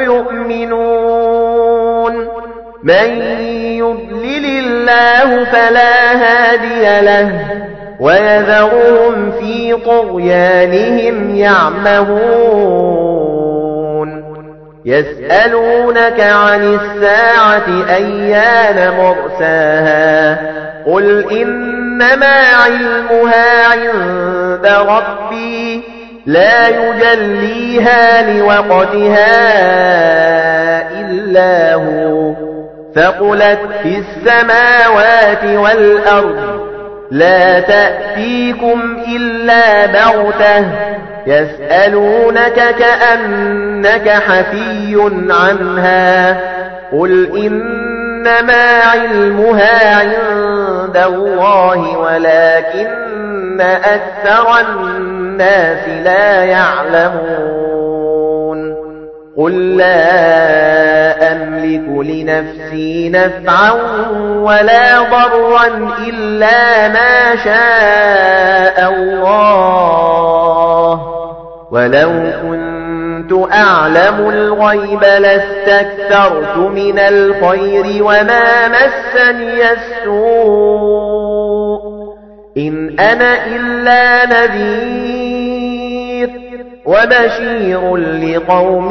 Speaker 1: يؤمنون من يضلل الله فلا هادي له ويذرهم في طغيانهم يعمهون يسألونك عن الساعة أيان مرساها قل إنما علمها عند ربي لا يجليها لوقتها إلا هو ثقلت في السماوات والأرض لا تأتيكم إلا بغتة يسألونك كأنك حفي عنها قل إنما علمها عند الله ولكن أكثر الناس لا يعلمون قل لا أملك لنفسي نفعا ولا ضرا إلا ما شاء الله ولو كنت أعلم الغيب لاستكثرت من الخير وما مسني السوء إن أنا إلا نذير وبشير لقوم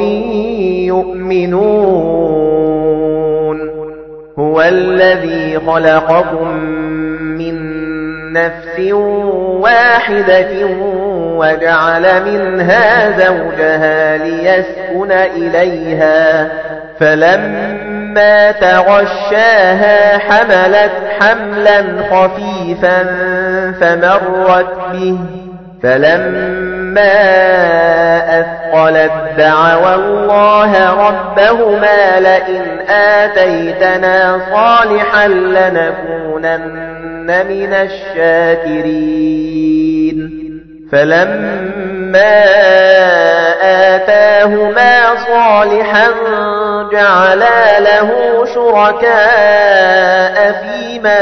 Speaker 1: يؤمنون هو الذي خلقكم من نفس واحدة وجعل منها زوجها ليسكن إليها فلما تغشاها حملت حملا خفيفا فمرت به فلما أثقلت دعوا الله ربهما لئن آتيتنا صالحا لنكونن من الشاكرين فلما آتاهما صالحا جعلا له شركاء فيما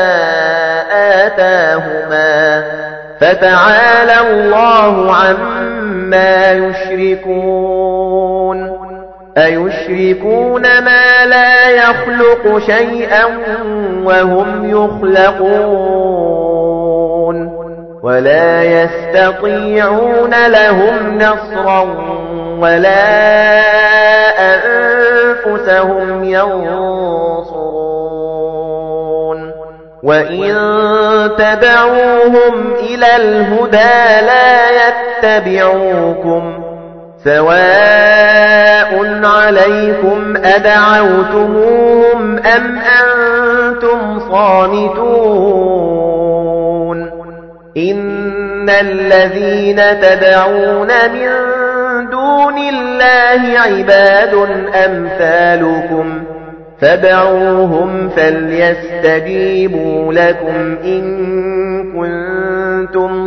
Speaker 1: آتاهما فتعالى الله عما يشركون أيشركون ما لا يخلق شيئا وهم يخلقون ولا يستطيعون لهم نصرا ولا أنفسهم ينصرون وإن تدعوهم إلى الهدى لا يتبعوكم سواء عليكم أدعوتموهم أم أنتم صامتون إن الذين تدعون من دون الله عباد أمثالكم فادعوهم فليستجيبوا لكم إن كنتم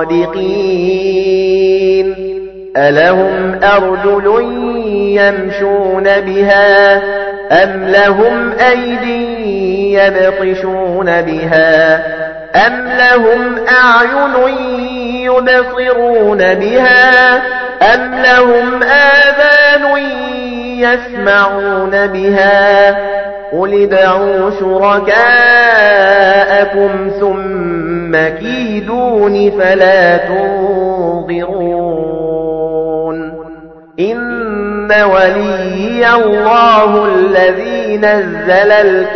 Speaker 1: صادقين ألهم أرجل يمشون بها أم لهم أيدي يبطشون بها أم لهم أعين يبصرون بها أم لهم آذان يسمعون بها قل ادعوا شركاءكم ثم كيدون فلا تنظرون إن وليي الله الذي نزل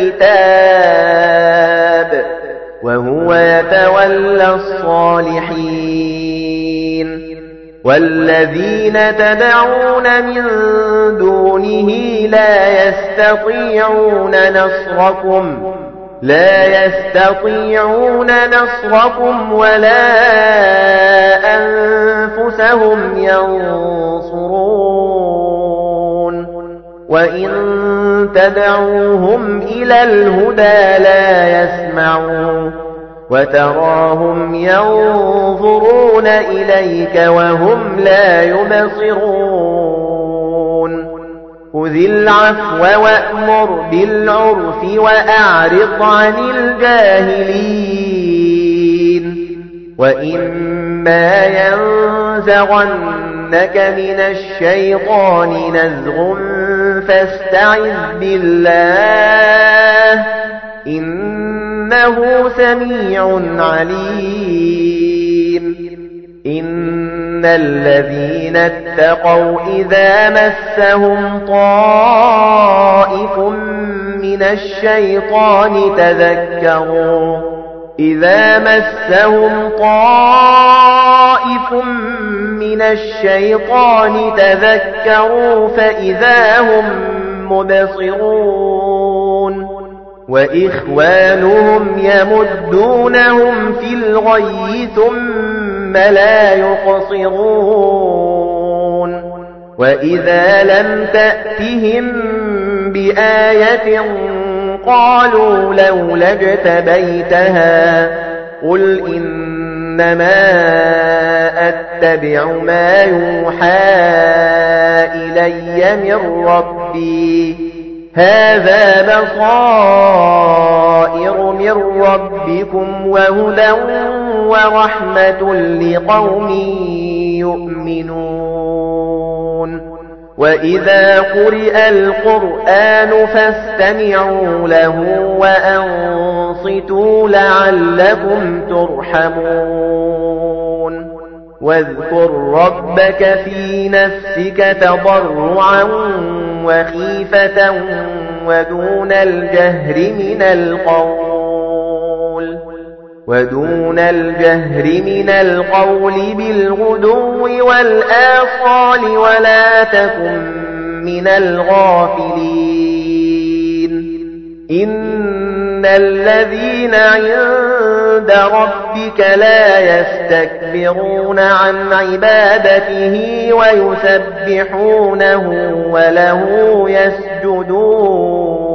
Speaker 1: الكتاب وهو يتولى الصالحين والذين تدعون من دونه لا يستطيعون نصركم لا يستطيعون نصركم ولا أنفسهم ينصرون وإن تدعوهم إلى الهدى لا يسمعون وتراهم ينظرون إليك وهم لا يبصرون خذ العفو وأمر بالعرف وأعرض عن الجاهلين وإما ينزغنك من الشيطان نزغ فاستعذ بالله إنه سميع عليم إن الذين اتقوا إذا مسهم طائف من الشيطان تذكروا إذا مسهم طائف من الشيطان تذكروا فإذا هم مبصرون وإخوانهم يمدونهم في الغي ثم لا يقصرون وإذا لم تأتهم بآية قالوا لولا اجتبيتها قل إنما أتبع ما يوحى إلي من ربي هذا بصائر من ربكم وهدى ورحمة لقوم يؤمنون وإذا قرئ القرآن فاستمعوا له وأنصتوا لعلكم ترحمون واذكر ربك في نفسك تضرعا وخيفة ودون الجهر من القول ودون الجهر من القول بالغدو والآصال ولا تكن من الغافلين إن الذين عند ربك لا يستكبرون عن عبادته ويسبحونه وله يسجدون